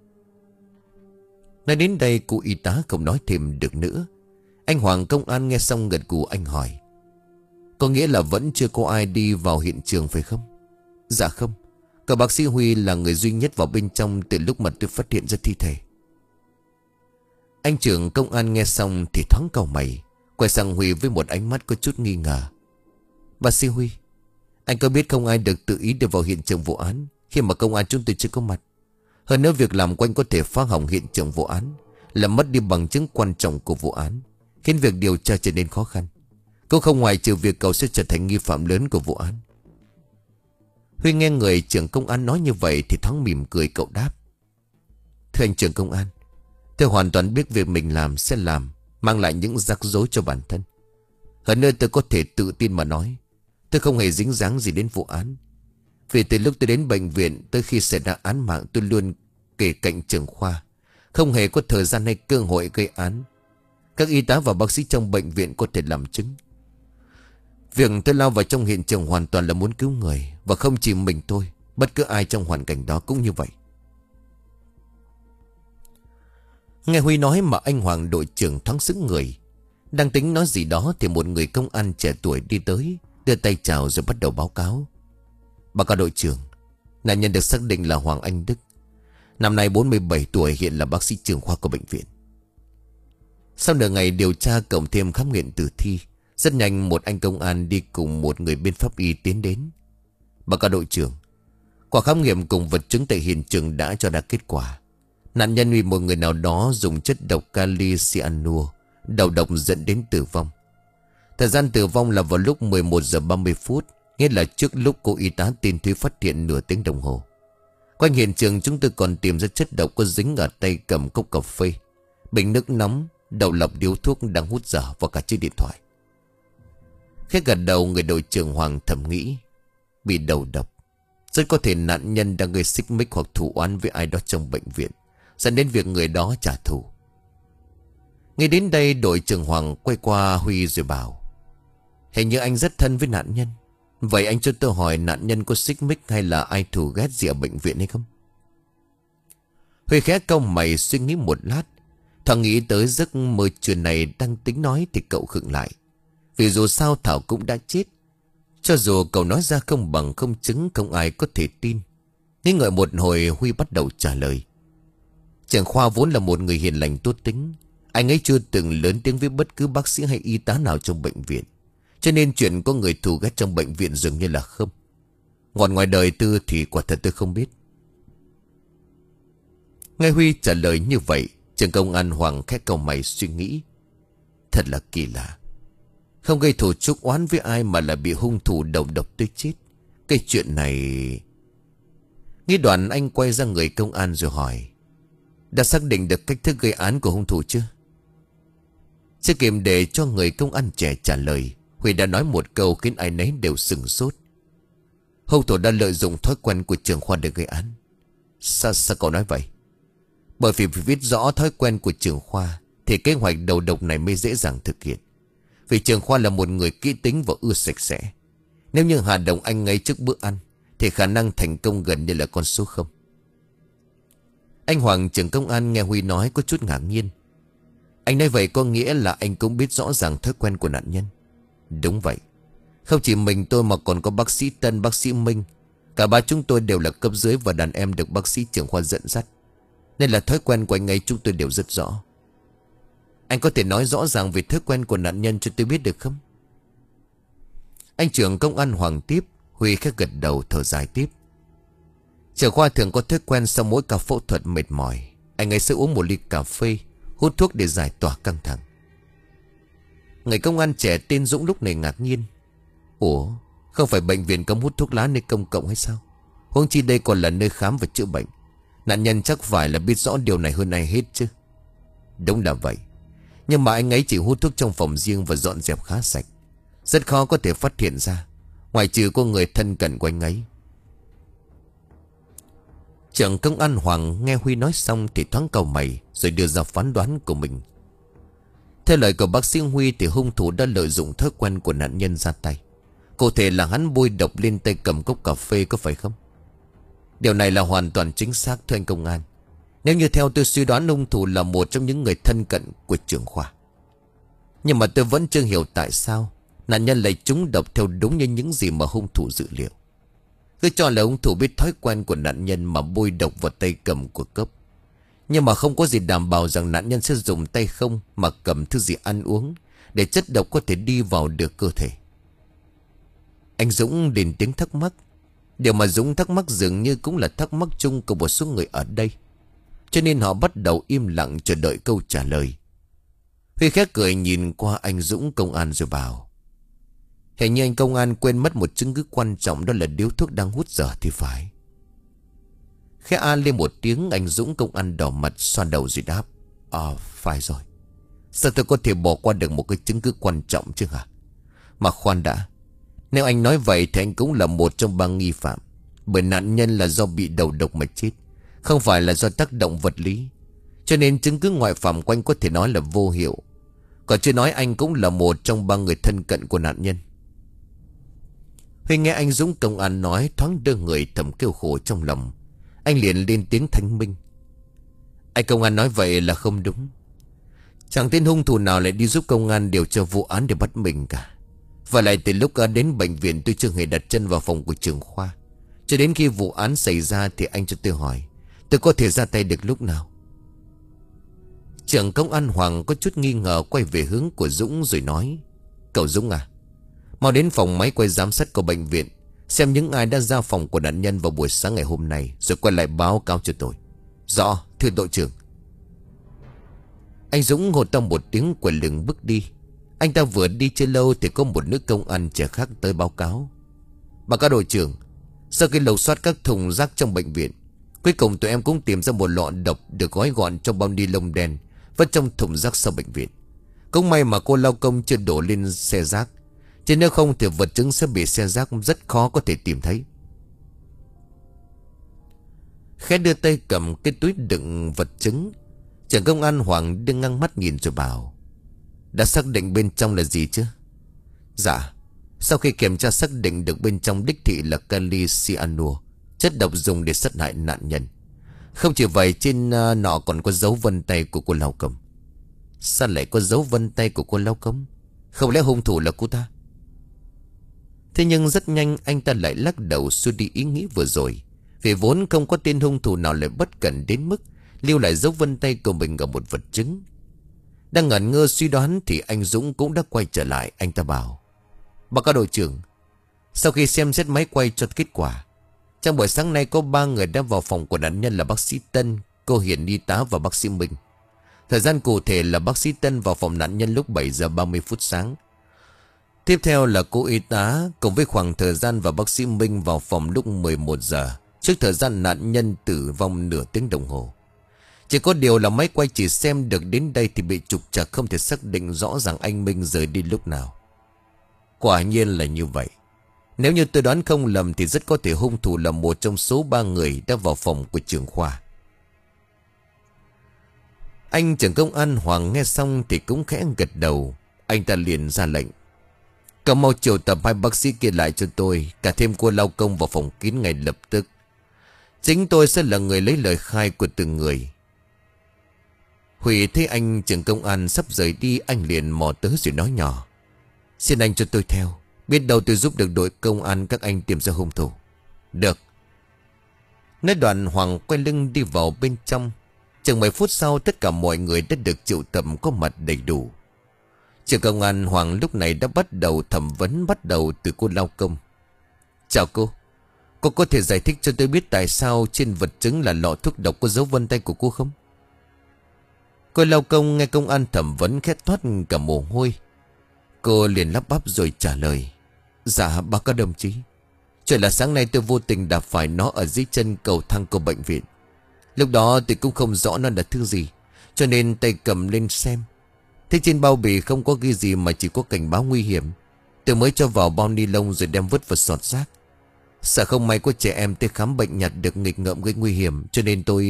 Nói đến đây cụ y tá không nói thêm được nữa. Anh Hoàng công an nghe xong gật gù, anh hỏi: có nghĩa là vẫn chưa có ai đi vào hiện trường phải không? Dạ không. Cả bác sĩ Huy là người duy nhất vào bên trong từ lúc mà tôi phát hiện ra thi thể. Anh trưởng công an nghe xong thì thoáng cau mày, quay sang Huy với một ánh mắt có chút nghi ngờ. Bác sĩ Huy, anh có biết không ai được tự ý đi vào hiện trường vụ án khi mà công an chúng tôi chưa có mặt? Hơn nữa việc làm của anh có thể phá hỏng hiện trường vụ án, làm mất đi bằng chứng quan trọng của vụ án, khiến việc điều tra trở nên khó khăn. Cũng không ngoài trừ việc cậu sẽ trở thành nghi phạm lớn của vụ án. Huy nghe người trưởng công an nói như vậy thì thoáng mỉm cười, cậu đáp: thưa anh trưởng công an, tôi hoàn toàn biết việc mình làm sẽ làm mang lại những rắc rối cho bản thân. Hơn nữa tôi có thể tự tin mà nói tôi không hề dính dáng gì đến vụ án. Vì từ lúc tôi đến bệnh viện tới khi xảy ra án mạng, tôi luôn kề cạnh trưởng khoa, không hề có thời gian hay cơ hội gây án. Các y tá và bác sĩ trong bệnh viện có thể làm chứng. Việc tôi lao vào trong hiện trường hoàn toàn là muốn cứu người. Và không chỉ mình tôi, bất cứ ai trong hoàn cảnh đó cũng như vậy. Nghe Huy nói mà anh Hoàng đội trưởng thoáng sững người. Đang tính nói gì đó thì một người công an trẻ tuổi đi tới, đưa tay chào rồi bắt đầu báo cáo: báo cáo đội trưởng, nạn nhân được xác định là Hoàng Anh Đức, năm nay bốn mươi bảy tuổi, hiện là bác sĩ trưởng khoa của bệnh viện. Sau nửa ngày điều tra cộng thêm khám nghiệm tử thi, rất nhanh một anh công an đi cùng một người bên pháp y tiến đến. Báo cáo đội trưởng, quả khám nghiệm cùng vật chứng tại hiện trường đã cho ra kết quả. Nạn nhân bị một người nào đó dùng chất độc kali cyanua, đầu độc dẫn đến tử vong. Thời gian tử vong là vào lúc mười một giờ ba mươi phút, nghĩa là trước lúc cô y tá tên Thúy phát hiện nửa tiếng đồng hồ. Quanh hiện trường chúng tôi còn tìm ra chất độc có dính ở tay cầm cốc cà phê, bình nước nóng, đầu lọc điếu thuốc đang hút dở và cả chiếc điện thoại. Khẽ gật đầu, người đội trưởng Hoàng thầm nghĩ: bị đầu độc, rất có thể nạn nhân đang gây xích mích hoặc thù oán với ai đó trong bệnh viện, dẫn đến việc người đó trả thù. Ngay đến đây đội trưởng Hoàng quay qua Huy rồi bảo: hình như anh rất thân với nạn nhân. Vậy anh cho tôi hỏi, nạn nhân có xích mích hay là ai thù ghét gì ở bệnh viện hay không? Huy khẽ cau mày suy nghĩ một lát, thoáng nghĩ tới giấc mơ trưa này đang tính nói thì cậu khựng lại. Vì dù sao Thảo cũng đã chết. Cho dù cậu nói ra không bằng không chứng, không ai có thể tin. Nghĩ ngợi một hồi, Huy bắt đầu trả lời: trưởng khoa vốn là một người hiền lành tốt tính. Anh ấy chưa từng lớn tiếng với bất cứ bác sĩ hay y tá nào trong bệnh viện, cho nên chuyện có người thù ghét trong bệnh viện dường như là không. Còn ngoài đời tư thì quả thật tôi không biết. Nghe Huy trả lời như vậy, trưởng công an Hoàng khẽ cau mày suy nghĩ: thật là kỳ lạ, không gây thù chuốc oán với ai mà là bị hung thủ đầu độc tới chết. Cái chuyện này... Nghĩ đoạn anh quay ra người công an rồi hỏi: đã xác định được cách thức gây án của hung thủ chưa? Chưa kịp để cho người công an trẻ trả lời, Huy đã nói một câu khiến ai nấy đều sửng sốt: hung thủ đã lợi dụng thói quen của trưởng khoa để gây án. Sao, sao cậu nói vậy? Bởi vì phải viết rõ thói quen của trưởng khoa thì kế hoạch đầu độc này mới dễ dàng thực hiện. Vì trưởng khoa là một người kỹ tính và ưa sạch sẽ. Nếu như hạ độc anh ngay trước bữa ăn thì khả năng thành công gần như là con số không. Anh Hoàng trưởng công an nghe Huy nói có chút ngạc nhiên. Anh nói vậy có nghĩa là anh cũng biết rõ ràng thói quen của nạn nhân? Đúng vậy. Không chỉ mình tôi mà còn có bác sĩ Tân, bác sĩ Minh. Cả ba chúng tôi đều là cấp dưới và đàn em được bác sĩ trưởng khoa dẫn dắt, nên là thói quen của anh ấy chúng tôi đều rất rõ. Anh có thể nói rõ ràng về thói quen của nạn nhân cho tôi biết được không? Anh trưởng công an Hoàng tiếp. Huy khẽ gật đầu thở dài tiếp: trưởng khoa thường có thói quen sau mỗi ca phẫu thuật mệt mỏi, anh ấy sẽ uống một ly cà phê, hút thuốc để giải tỏa căng thẳng. Người công an trẻ tên Dũng lúc này ngạc nhiên: ủa, không phải bệnh viện cấm hút thuốc lá nơi công cộng hay sao? Huống chi đây còn là nơi khám và chữa bệnh. Nạn nhân chắc phải là biết rõ điều này hơn ai hết chứ. Đúng là vậy. Nhưng mà anh ấy chỉ hút thuốc trong phòng riêng và dọn dẹp khá sạch. Rất khó có thể phát hiện ra, ngoại trừ có người thân cận của anh ấy. Trưởng công an Hoàng nghe Huy nói xong thì thoáng cau mày, rồi đưa ra phán đoán của mình. Theo lời của bác sĩ Huy thì hung thủ đã lợi dụng thói quen của nạn nhân ra tay. Cụ thể là hắn bôi độc lên tay cầm cốc cà phê, có phải không? Điều này là hoàn toàn chính xác thưa anh công an. Nếu như theo tôi suy đoán, hung thủ là một trong những người thân cận của trưởng Khoa. Nhưng mà tôi vẫn chưa hiểu tại sao nạn nhân lại trúng độc theo đúng như những gì mà hung thủ dự liệu. Cứ cho là hung thủ biết thói quen của nạn nhân mà bôi độc vào tay cầm của cốc. Nhưng mà không có gì đảm bảo rằng nạn nhân sẽ dùng tay không mà cầm thứ gì ăn uống để chất độc có thể đi vào được cơ thể. Anh Dũng lên tiếng thắc mắc. Điều mà Dũng thắc mắc dường như cũng là thắc mắc chung của một số người ở đây, cho nên họ bắt đầu im lặng chờ đợi câu trả lời. Huy khét cười nhìn qua anh Dũng công an rồi bảo: hình như anh công an quên mất một chứng cứ quan trọng, đó là điếu thuốc đang hút dở thì phải. Khẽ a lên một tiếng, anh Dũng công an đỏ mặt xoa đầu rồi đáp: Ờ phải rồi. Sao tôi có thể bỏ qua được một cái chứng cứ quan trọng chứ hả? Mà khoan đã, nếu anh nói vậy thì anh cũng là một trong ba nghi phạm. Bởi nạn nhân là do bị đầu độc mà chết, không phải là do tác động vật lý. Cho nên chứng cứ ngoại phạm của anh có thể nói là vô hiệu. Còn chưa nói anh cũng là một trong ba người thân cận của nạn nhân. Huy nghe anh Dũng công an nói thoáng đưa người thầm kêu khổ trong lòng. Anh liền lên tiếng thanh minh: anh công an nói vậy là không đúng. Chẳng tên hung thủ nào lại đi giúp công an điều tra vụ án để bắt mình cả. Và lại từ lúc đến bệnh viện tôi chưa hề đặt chân vào phòng của trưởng Khoa. Cho đến khi vụ án xảy ra thì anh cho tôi hỏi, tôi có thể ra tay được lúc nào? Trưởng công an Hoàng có chút nghi ngờ quay về hướng của Dũng rồi nói: cậu Dũng à, mau đến phòng máy quay giám sát của bệnh viện, xem những ai đã ra phòng của nạn nhân vào buổi sáng ngày hôm nay, rồi quay lại báo cáo cho tôi. Rõ thưa đội trưởng. Anh Dũng hô to một tiếng quay lưng bước đi. Anh ta vừa đi chưa lâu thì có một nữ công an trẻ khác tới báo cáo: báo cáo đội trưởng, sau khi lục soát các thùng rác trong bệnh viện, cuối cùng tụi em cũng tìm ra một lọ độc được gói gọn trong bao ni lông đen vứt trong thùng rác sau bệnh viện. Cũng may mà cô lao công chưa đổ lên xe rác, chứ nếu không thì vật chứng sẽ bị xe rác rất khó có thể tìm thấy. Khẽ đưa tay cầm cái túi đựng vật chứng. Trưởng công an Hoàng đưa ngang mắt nhìn rồi bảo: đã xác định bên trong là gì chứ? Dạ, sau khi kiểm tra xác định được bên trong đích thị là kali cyanua, chất độc dùng để sát hại nạn nhân. Không chỉ vậy, trên uh, nọ còn có dấu vân tay của cô lao công. Sao lại có dấu vân tay của cô lao công? Không lẽ hung thủ là cô ta? Thế nhưng rất nhanh anh ta lại lắc đầu xua đi ý nghĩ vừa rồi. Vì vốn không có tên hung thủ nào lại bất cẩn đến mức lưu lại dấu vân tay của mình ở một vật chứng. Đang ngẩn ngơ suy đoán thì anh Dũng cũng đã quay trở lại. Anh ta bảo: báo cáo đội trưởng, sau khi xem xét máy quay cho kết quả, trong buổi sáng nay có ba người đã vào phòng của nạn nhân là bác sĩ Tân, cô Hiền y tá và bác sĩ Minh. Thời gian cụ thể là bác sĩ Tân vào phòng nạn nhân lúc bảy giờ ba mươi phút sáng. Tiếp theo là cô y tá cùng với khoảng thời gian và bác sĩ Minh vào phòng lúc mười một giờ, trước thời gian nạn nhân tử vong nửa tiếng đồng hồ. Chỉ có điều là máy quay chỉ xem được đến đây thì bị trục trặc, không thể xác định rõ ràng anh Minh rời đi lúc nào. Quả nhiên là như vậy. Nếu như tôi đoán không lầm thì rất có thể hung thủ là một trong số ba người đã vào phòng của trưởng Khoa. Anh trưởng công an Hoàng nghe xong thì cũng khẽ gật đầu. Anh ta liền ra lệnh: cậu mau triệu tập hai bác sĩ kia lại cho tôi, cả thêm cô lao công vào phòng kín ngay lập tức. Chính tôi sẽ là người lấy lời khai của từng người. Huy thấy anh trưởng công an sắp rời đi, anh liền mò tới rồi nói nhỏ: xin anh cho tôi theo, biết đâu tôi giúp được đội công an các anh tìm ra hung thủ. Được. Nói đoạn Hoàng quay lưng đi vào bên trong. Chừng mười phút sau tất cả mọi người đã được triệu tập có mặt đầy đủ. Trưởng công an Hoàng lúc này đã bắt đầu thẩm vấn, bắt đầu từ cô lao công. Chào cô, cô có thể giải thích cho tôi biết tại sao trên vật chứng là lọ thuốc độc có dấu vân tay của cô không? Cô lao công nghe công an thẩm vấn khét thoát cả mồ hôi. Cô liền lắp bắp rồi trả lời: dạ báo cáo đồng chí, chuyện là sáng nay tôi vô tình đạp phải nó ở dưới chân cầu thang của bệnh viện. Lúc đó tôi cũng không rõ nó là thứ gì, cho nên tay cầm lên xem. Thế trên bao bì không có ghi gì mà chỉ có cảnh báo nguy hiểm. Tôi mới cho vào bao ni lông rồi đem vứt vào sọt rác. Sợ không may có trẻ em tới khám bệnh nhặt được nghịch ngợm gây nguy hiểm, cho nên tôi...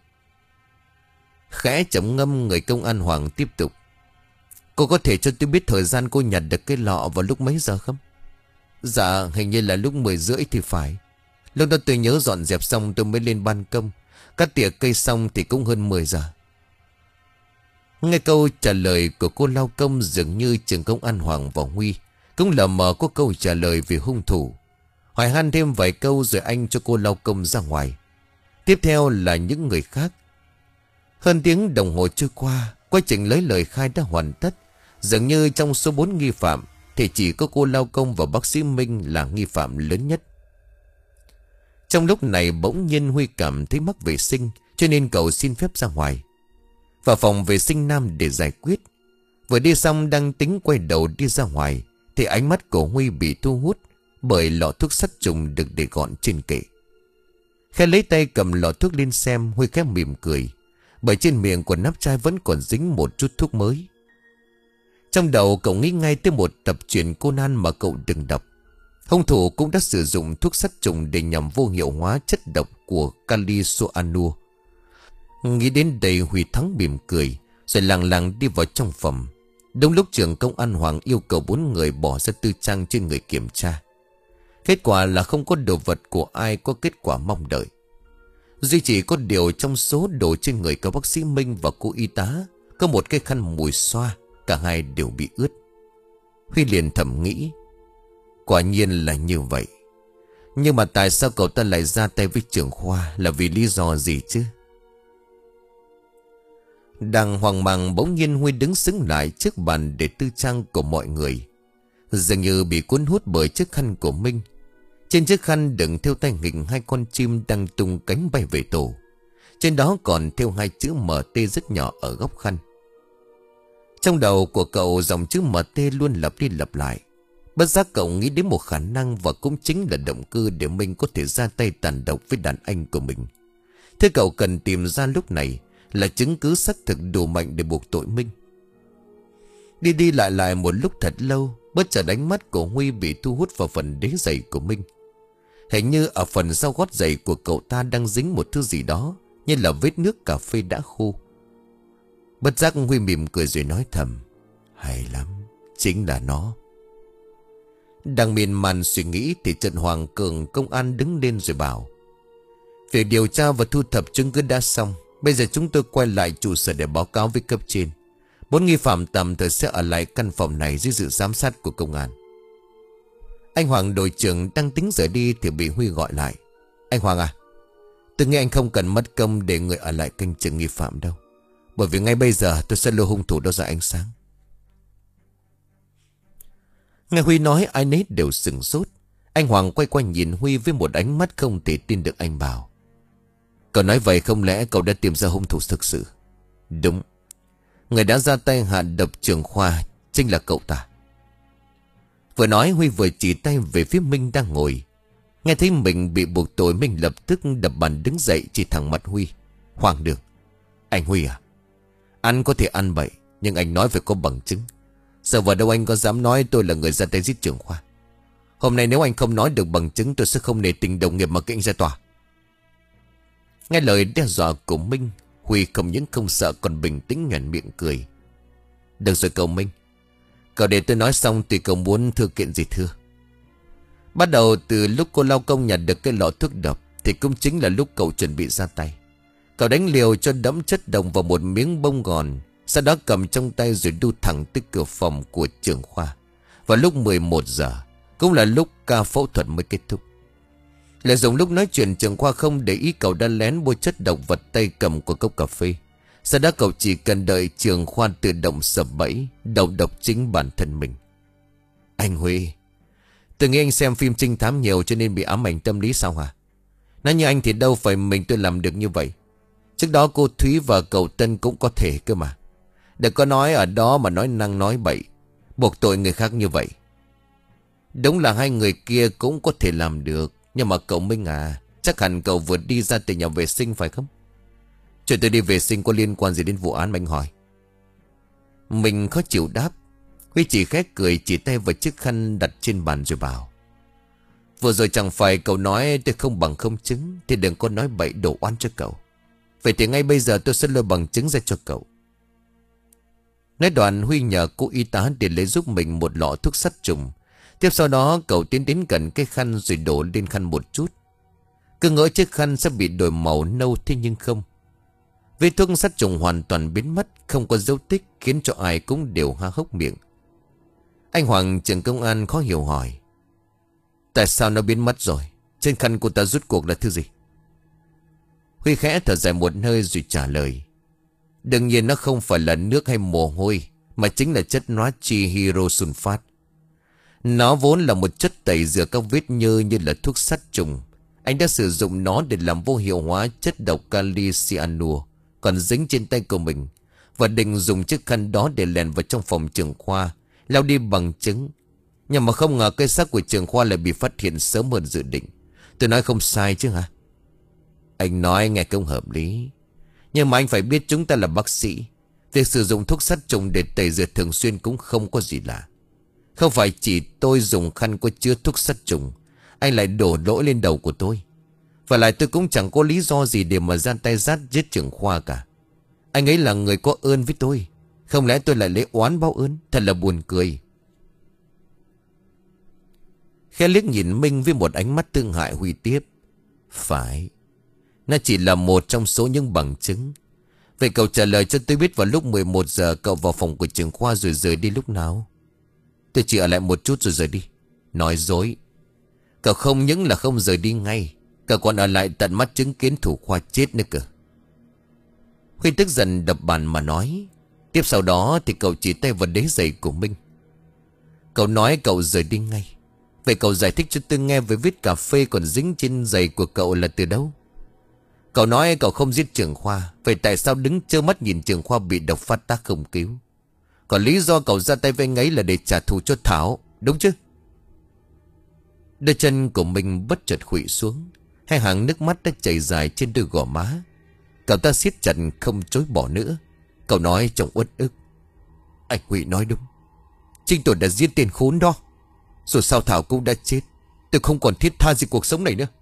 Khẽ chấm ngâm, người công an Hoàng tiếp tục. Cô có thể cho tôi biết thời gian cô nhặt được cái lọ vào lúc mấy giờ không? Dạ hình như là lúc mười rưỡi thì phải. Lúc đó tôi nhớ dọn dẹp xong tôi mới lên ban công. Cắt tỉa cây xong thì cũng hơn mười giờ. Nghe câu trả lời của cô lao công, dường như trưởng công an Hoàng và Huy cũng lờ mờ có câu trả lời về hung thủ. Hỏi han thêm vài câu rồi anh cho cô lao công ra ngoài. Tiếp theo là những người khác. Hơn tiếng đồng hồ trôi qua, quá trình lấy lời khai đã hoàn tất. Dường như trong số bốn nghi phạm thì chỉ có cô lao công và bác sĩ Minh là nghi phạm lớn nhất. Trong lúc này bỗng nhiên Huy cảm thấy mắc vệ sinh, cho nên cậu xin phép ra ngoài vào phòng vệ sinh nam để giải quyết. Vừa đi xong đang tính quay đầu đi ra ngoài thì ánh mắt của Huy bị thu hút bởi lọ thuốc sát trùng được để gọn trên kệ. Khẽ lấy tay cầm lọ thuốc lên xem, Huy khẽ mỉm cười, bởi trên miệng của nắp chai vẫn còn dính một chút thuốc mới. Trong đầu cậu nghĩ ngay tới một tập truyện Conan mà cậu từng đọc. Hung thủ cũng đã sử dụng thuốc sát trùng để nhằm vô hiệu hóa chất độc của kali cyanua. Nghĩ đến đây Huy Thắng mỉm cười rồi lặng lặng đi vào trong phòng. Đúng lúc trưởng công an Hoàng yêu cầu bốn người bỏ ra tư trang trên người kiểm tra. Kết quả là không có đồ vật của ai có kết quả mong đợi. Duy chỉ có điều trong số đồ trên người của bác sĩ Minh và cô y tá có một cái khăn mùi xoa. Cả hai đều bị ướt. Huy liền thầm nghĩ, quả nhiên là như vậy. Nhưng mà tại sao cậu ta lại ra tay với trưởng khoa? Là vì lý do gì chứ? Đang hoang mang bỗng nhiên Huy đứng sững lại trước bàn để tư trang của mọi người. Dường như bị cuốn hút bởi chiếc khăn của Minh. Trên chiếc khăn đựng theo tay hình hai con chim đang tung cánh bay về tổ. Trên đó còn theo hai chữ em tê rất nhỏ ở góc khăn. Trong đầu của cậu dòng chữ em tê luôn lặp đi lặp lại. Bất giác cậu nghĩ đến một khả năng, và cũng chính là động cơ để Minh có thể ra tay tàn độc với đàn anh của mình. Thế cậu cần tìm ra lúc này là chứng cứ xác thực đủ mạnh để buộc tội Minh. Đi đi lại lại một lúc thật lâu, bất chợt ánh mắt của Huy bị thu hút vào phần đế giày của Minh. Hình như ở phần sau gót giày của cậu ta đang dính một thứ gì đó, như là vết nước cà phê đã khô. Bất giác Huy mỉm cười rồi nói thầm, hay lắm, chính là nó. Đang miên man suy nghĩ thì Trần Hoàng Cường công an đứng lên rồi bảo, việc điều tra và thu thập chứng cứ đã xong. Bây giờ chúng tôi quay lại trụ sở để báo cáo với cấp trên. Bốn nghi phạm tạm thời sẽ ở lại căn phòng này dưới sự giám sát của công an. Anh Hoàng đội trưởng đang tính rời đi thì bị Huy gọi lại. Anh Hoàng à, tôi nghĩ anh không cần mất công để người ở lại canh chừng nghi phạm đâu, bởi vì ngay bây giờ tôi sẽ lôi hung thủ đó ra ánh sáng. Nghe Huy nói ai nấy đều sửng sốt. Anh Hoàng quay qua nhìn Huy với một ánh mắt không thể tin được. Anh bảo, cậu nói vậy không lẽ cậu đã tìm ra hung thủ thực sự? Đúng, người đã ra tay hạ độc trưởng khoa chính là cậu ta. Vừa nói Huy vừa chỉ tay về phía Minh đang ngồi. Nghe thấy mình bị buộc tội, Minh lập tức đập bàn đứng dậy chỉ thẳng mặt Huy. Hoàng đường, anh Huy à, anh có thể ăn bậy, nhưng anh nói phải có bằng chứng. Giờ vào đâu anh có dám nói tôi là người ra tay giết trưởng khoa. Hôm nay nếu anh không nói được bằng chứng, tôi sẽ không nể tình đồng nghiệp mà kiện ra tòa. Nghe lời đe dọa của Minh, Huy không những không sợ còn bình tĩnh nhoẻn miệng cười. Được rồi cậu Minh, cậu để tôi nói xong tùy cậu muốn thưa kiện gì thưa. Bắt đầu từ lúc cô lao công nhặt được cái lọ thuốc độc thì cũng chính là lúc cậu chuẩn bị ra tay. Cậu đánh liều cho đẫm chất đồng vào một miếng bông gòn, sau đó cầm trong tay rồi đu thẳng tới cửa phòng của trưởng khoa. Vào lúc mười một giờ, cũng là lúc ca phẫu thuật mới kết thúc. Lợi dụng lúc nói chuyện, trưởng khoa không để ý cậu đã lén bôi chất độc vật tay cầm của cốc cà phê. Sau đó cậu chỉ cần đợi trưởng khoa tự động sập bẫy, đầu độc chính bản thân mình. Anh Huy, tôi nghĩ anh xem phim trinh thám nhiều cho nên bị ám ảnh tâm lý sao hả? Nói như anh thì đâu phải mình tôi làm được như vậy. Trước đó cô Thúy và cậu Tân cũng có thể cơ mà. Đừng có nói ở đó mà nói năng nói bậy, buộc tội người khác như vậy. Đúng là hai người kia cũng có thể làm được, nhưng mà cậu Minh à, chắc hẳn cậu vừa đi ra từ nhà vệ sinh phải không? Chuyện tôi đi vệ sinh có liên quan gì đến vụ án mà anh hỏi? Mình khó chịu đáp. Huy chỉ khẽ cười, chỉ tay vào chiếc khăn đặt trên bàn rồi bảo: Vừa rồi chẳng phải cậu nói tôi không bằng không chứng, thì đừng có nói bậy đổ oan cho cậu. Vậy thì ngay bây giờ tôi sẽ lôi bằng chứng ra cho cậu. Nói đoạn Huy nhờ cô y tá để lấy giúp mình một lọ thuốc sát trùng. Tiếp sau đó cậu tiến đến gần cái khăn rồi đổ lên khăn một chút. Cứ ngỡ chiếc khăn sẽ bị đổi màu nâu, thế nhưng không. Vết thuốc sát trùng hoàn toàn biến mất, không có dấu tích, khiến cho ai cũng đều há hốc miệng. Anh Hoàng trưởng công an khó hiểu hỏi: Tại sao nó biến mất rồi? Trên khăn cô ta rút cuộc là thứ gì? Huy khẽ thở dài một hơi rồi trả lời: Đương nhiên nó không phải là nước hay mồ hôi, mà chính là chất natri hydrosulfat. Nó vốn là một chất tẩy rửa các vết nhơ như là thuốc sát trùng. Anh đã sử dụng nó để làm vô hiệu hóa chất độc kali cyanua còn dính trên tay của mình, và định dùng chiếc khăn đó để lèn vào trong phòng trưởng khoa, lau đi bằng chứng. Nhưng mà không ngờ cái xác của trưởng khoa lại bị phát hiện sớm hơn dự định. Tôi nói không sai chứ hả? Anh nói nghe không hợp lý, nhưng mà anh phải biết chúng ta là bác sĩ. Việc sử dụng thuốc sát trùng để tẩy rửa thường xuyên cũng không có gì lạ. Không phải chỉ tôi dùng khăn có chứa thuốc sát trùng, anh lại đổ lỗi lên đầu của tôi. Và lại tôi cũng chẳng có lý do gì để mà ra tay giết giết trưởng khoa cả. Anh ấy là người có ơn với tôi, không lẽ tôi lại lấy oán báo ơn? Thật là buồn cười. Khẽ liếc nhìn Minh với một ánh mắt thương hại, Huy tiếp: Phải, nó chỉ là một trong số những bằng chứng. Vậy cậu trả lời cho tôi biết vào lúc mười một giờ cậu vào phòng của trưởng khoa rồi rời đi lúc nào? Tôi chỉ ở lại một chút rồi rời đi. Nói dối. Cậu không những là không rời đi ngay, cậu còn ở lại tận mắt chứng kiến thủ khoa chết nữa cơ. Huy tức giận đập bàn mà nói. Tiếp sau đó thì cậu chỉ tay vào đế giày của Minh. Cậu nói cậu rời đi ngay. Vậy cậu giải thích cho tôi nghe với vết cà phê còn dính trên giày của cậu là từ đâu? Cậu nói cậu không giết trưởng khoa, vậy tại sao đứng trơ mắt nhìn trưởng khoa bị độc phát tác không cứu? Còn lý do cậu ra tay với anh ấy là để trả thù cho Thảo, đúng chứ? Đôi chân của mình bất chợt khuỵu xuống, hai hàng nước mắt đã chảy dài trên đôi gò má. Cậu ta siết chặt không chối bỏ nữa. Cậu nói trong uất ức: Anh Huy nói đúng, chính tôi đã giết tên khốn đó. Rồi sao Thảo cũng đã chết, tôi không còn thiết tha gì cuộc sống này nữa.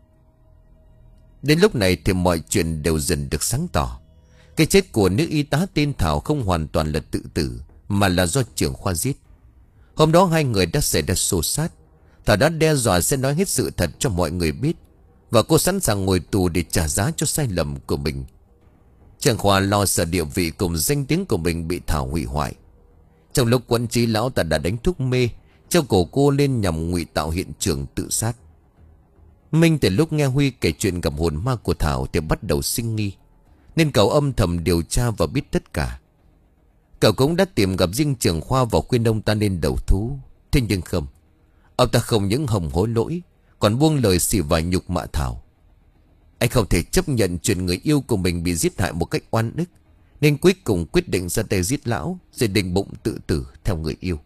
Đến lúc này thì mọi chuyện đều dần được sáng tỏ. Cái chết của nữ y tá tên Thảo không hoàn toàn là tự tử, mà là do trưởng khoa giết. Hôm đó hai người đã xảy ra xô xát. Thảo đã đe dọa sẽ nói hết sự thật cho mọi người biết, và cô sẵn sàng ngồi tù để trả giá cho sai lầm của mình. Trưởng khoa lo sợ địa vị cùng danh tiếng của mình bị Thảo hủy hoại. Trong lúc quẫn trí, lão ta đã đánh thuốc mê treo cổ cô lên nhằm ngụy tạo hiện trường tự sát. Minh từ lúc nghe Huy kể chuyện gặp hồn ma của Thảo thì bắt đầu sinh nghi, nên cậu âm thầm điều tra và biết tất cả. Cậu cũng đã tìm gặp riêng trưởng khoa và khuyên ông ta nên đầu thú. Thế nhưng không, ông ta không những hồng hối lỗi, còn buông lời xỉ vả nhục mạ Thảo. Anh không thể chấp nhận chuyện người yêu của mình bị giết hại một cách oan ức, nên cuối cùng quyết định ra tay giết lão, rồi định bụng tự tử theo người yêu.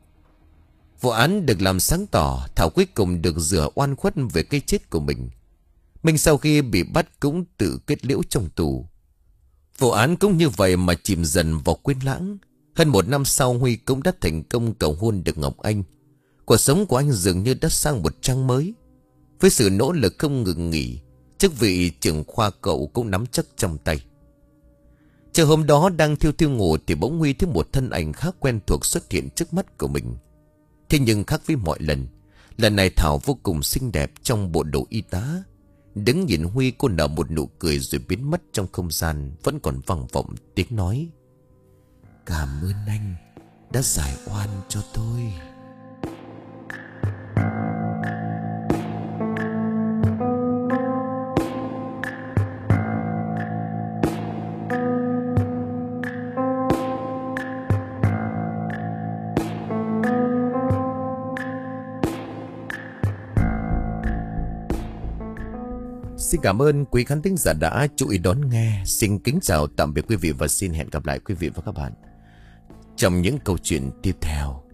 Vụ án được làm sáng tỏ, Thảo cuối cùng được rửa oan khuất về cái chết của mình. Minh sau khi bị bắt cũng tự kết liễu trong tù. Vụ án cũng như vậy mà chìm dần vào quên lãng. Hơn một năm sau, Huy cũng đã thành công cầu hôn được Ngọc Anh. Cuộc sống của anh dường như đã sang một trang mới. Với sự nỗ lực không ngừng nghỉ, chức vị trưởng khoa cậu cũng nắm chắc trong tay. Chiều hôm đó đang thiêu thiêu ngủ thì bỗng Huy thấy một thân ảnh khá quen thuộc xuất hiện trước mắt của mình. Thế nhưng khác với mọi lần, lần này Thảo vô cùng xinh đẹp trong bộ đồ y tá. Đứng nhìn Huy, cô nở một nụ cười rồi biến mất trong không gian, vẫn còn vang vọng tiếng nói: Cảm ơn anh đã giải oan cho tôi. Xin cảm ơn quý khán thính giả đã chú ý đón nghe. Xin kính chào tạm biệt quý vị và xin hẹn gặp lại quý vị và các bạn trong những câu chuyện tiếp theo.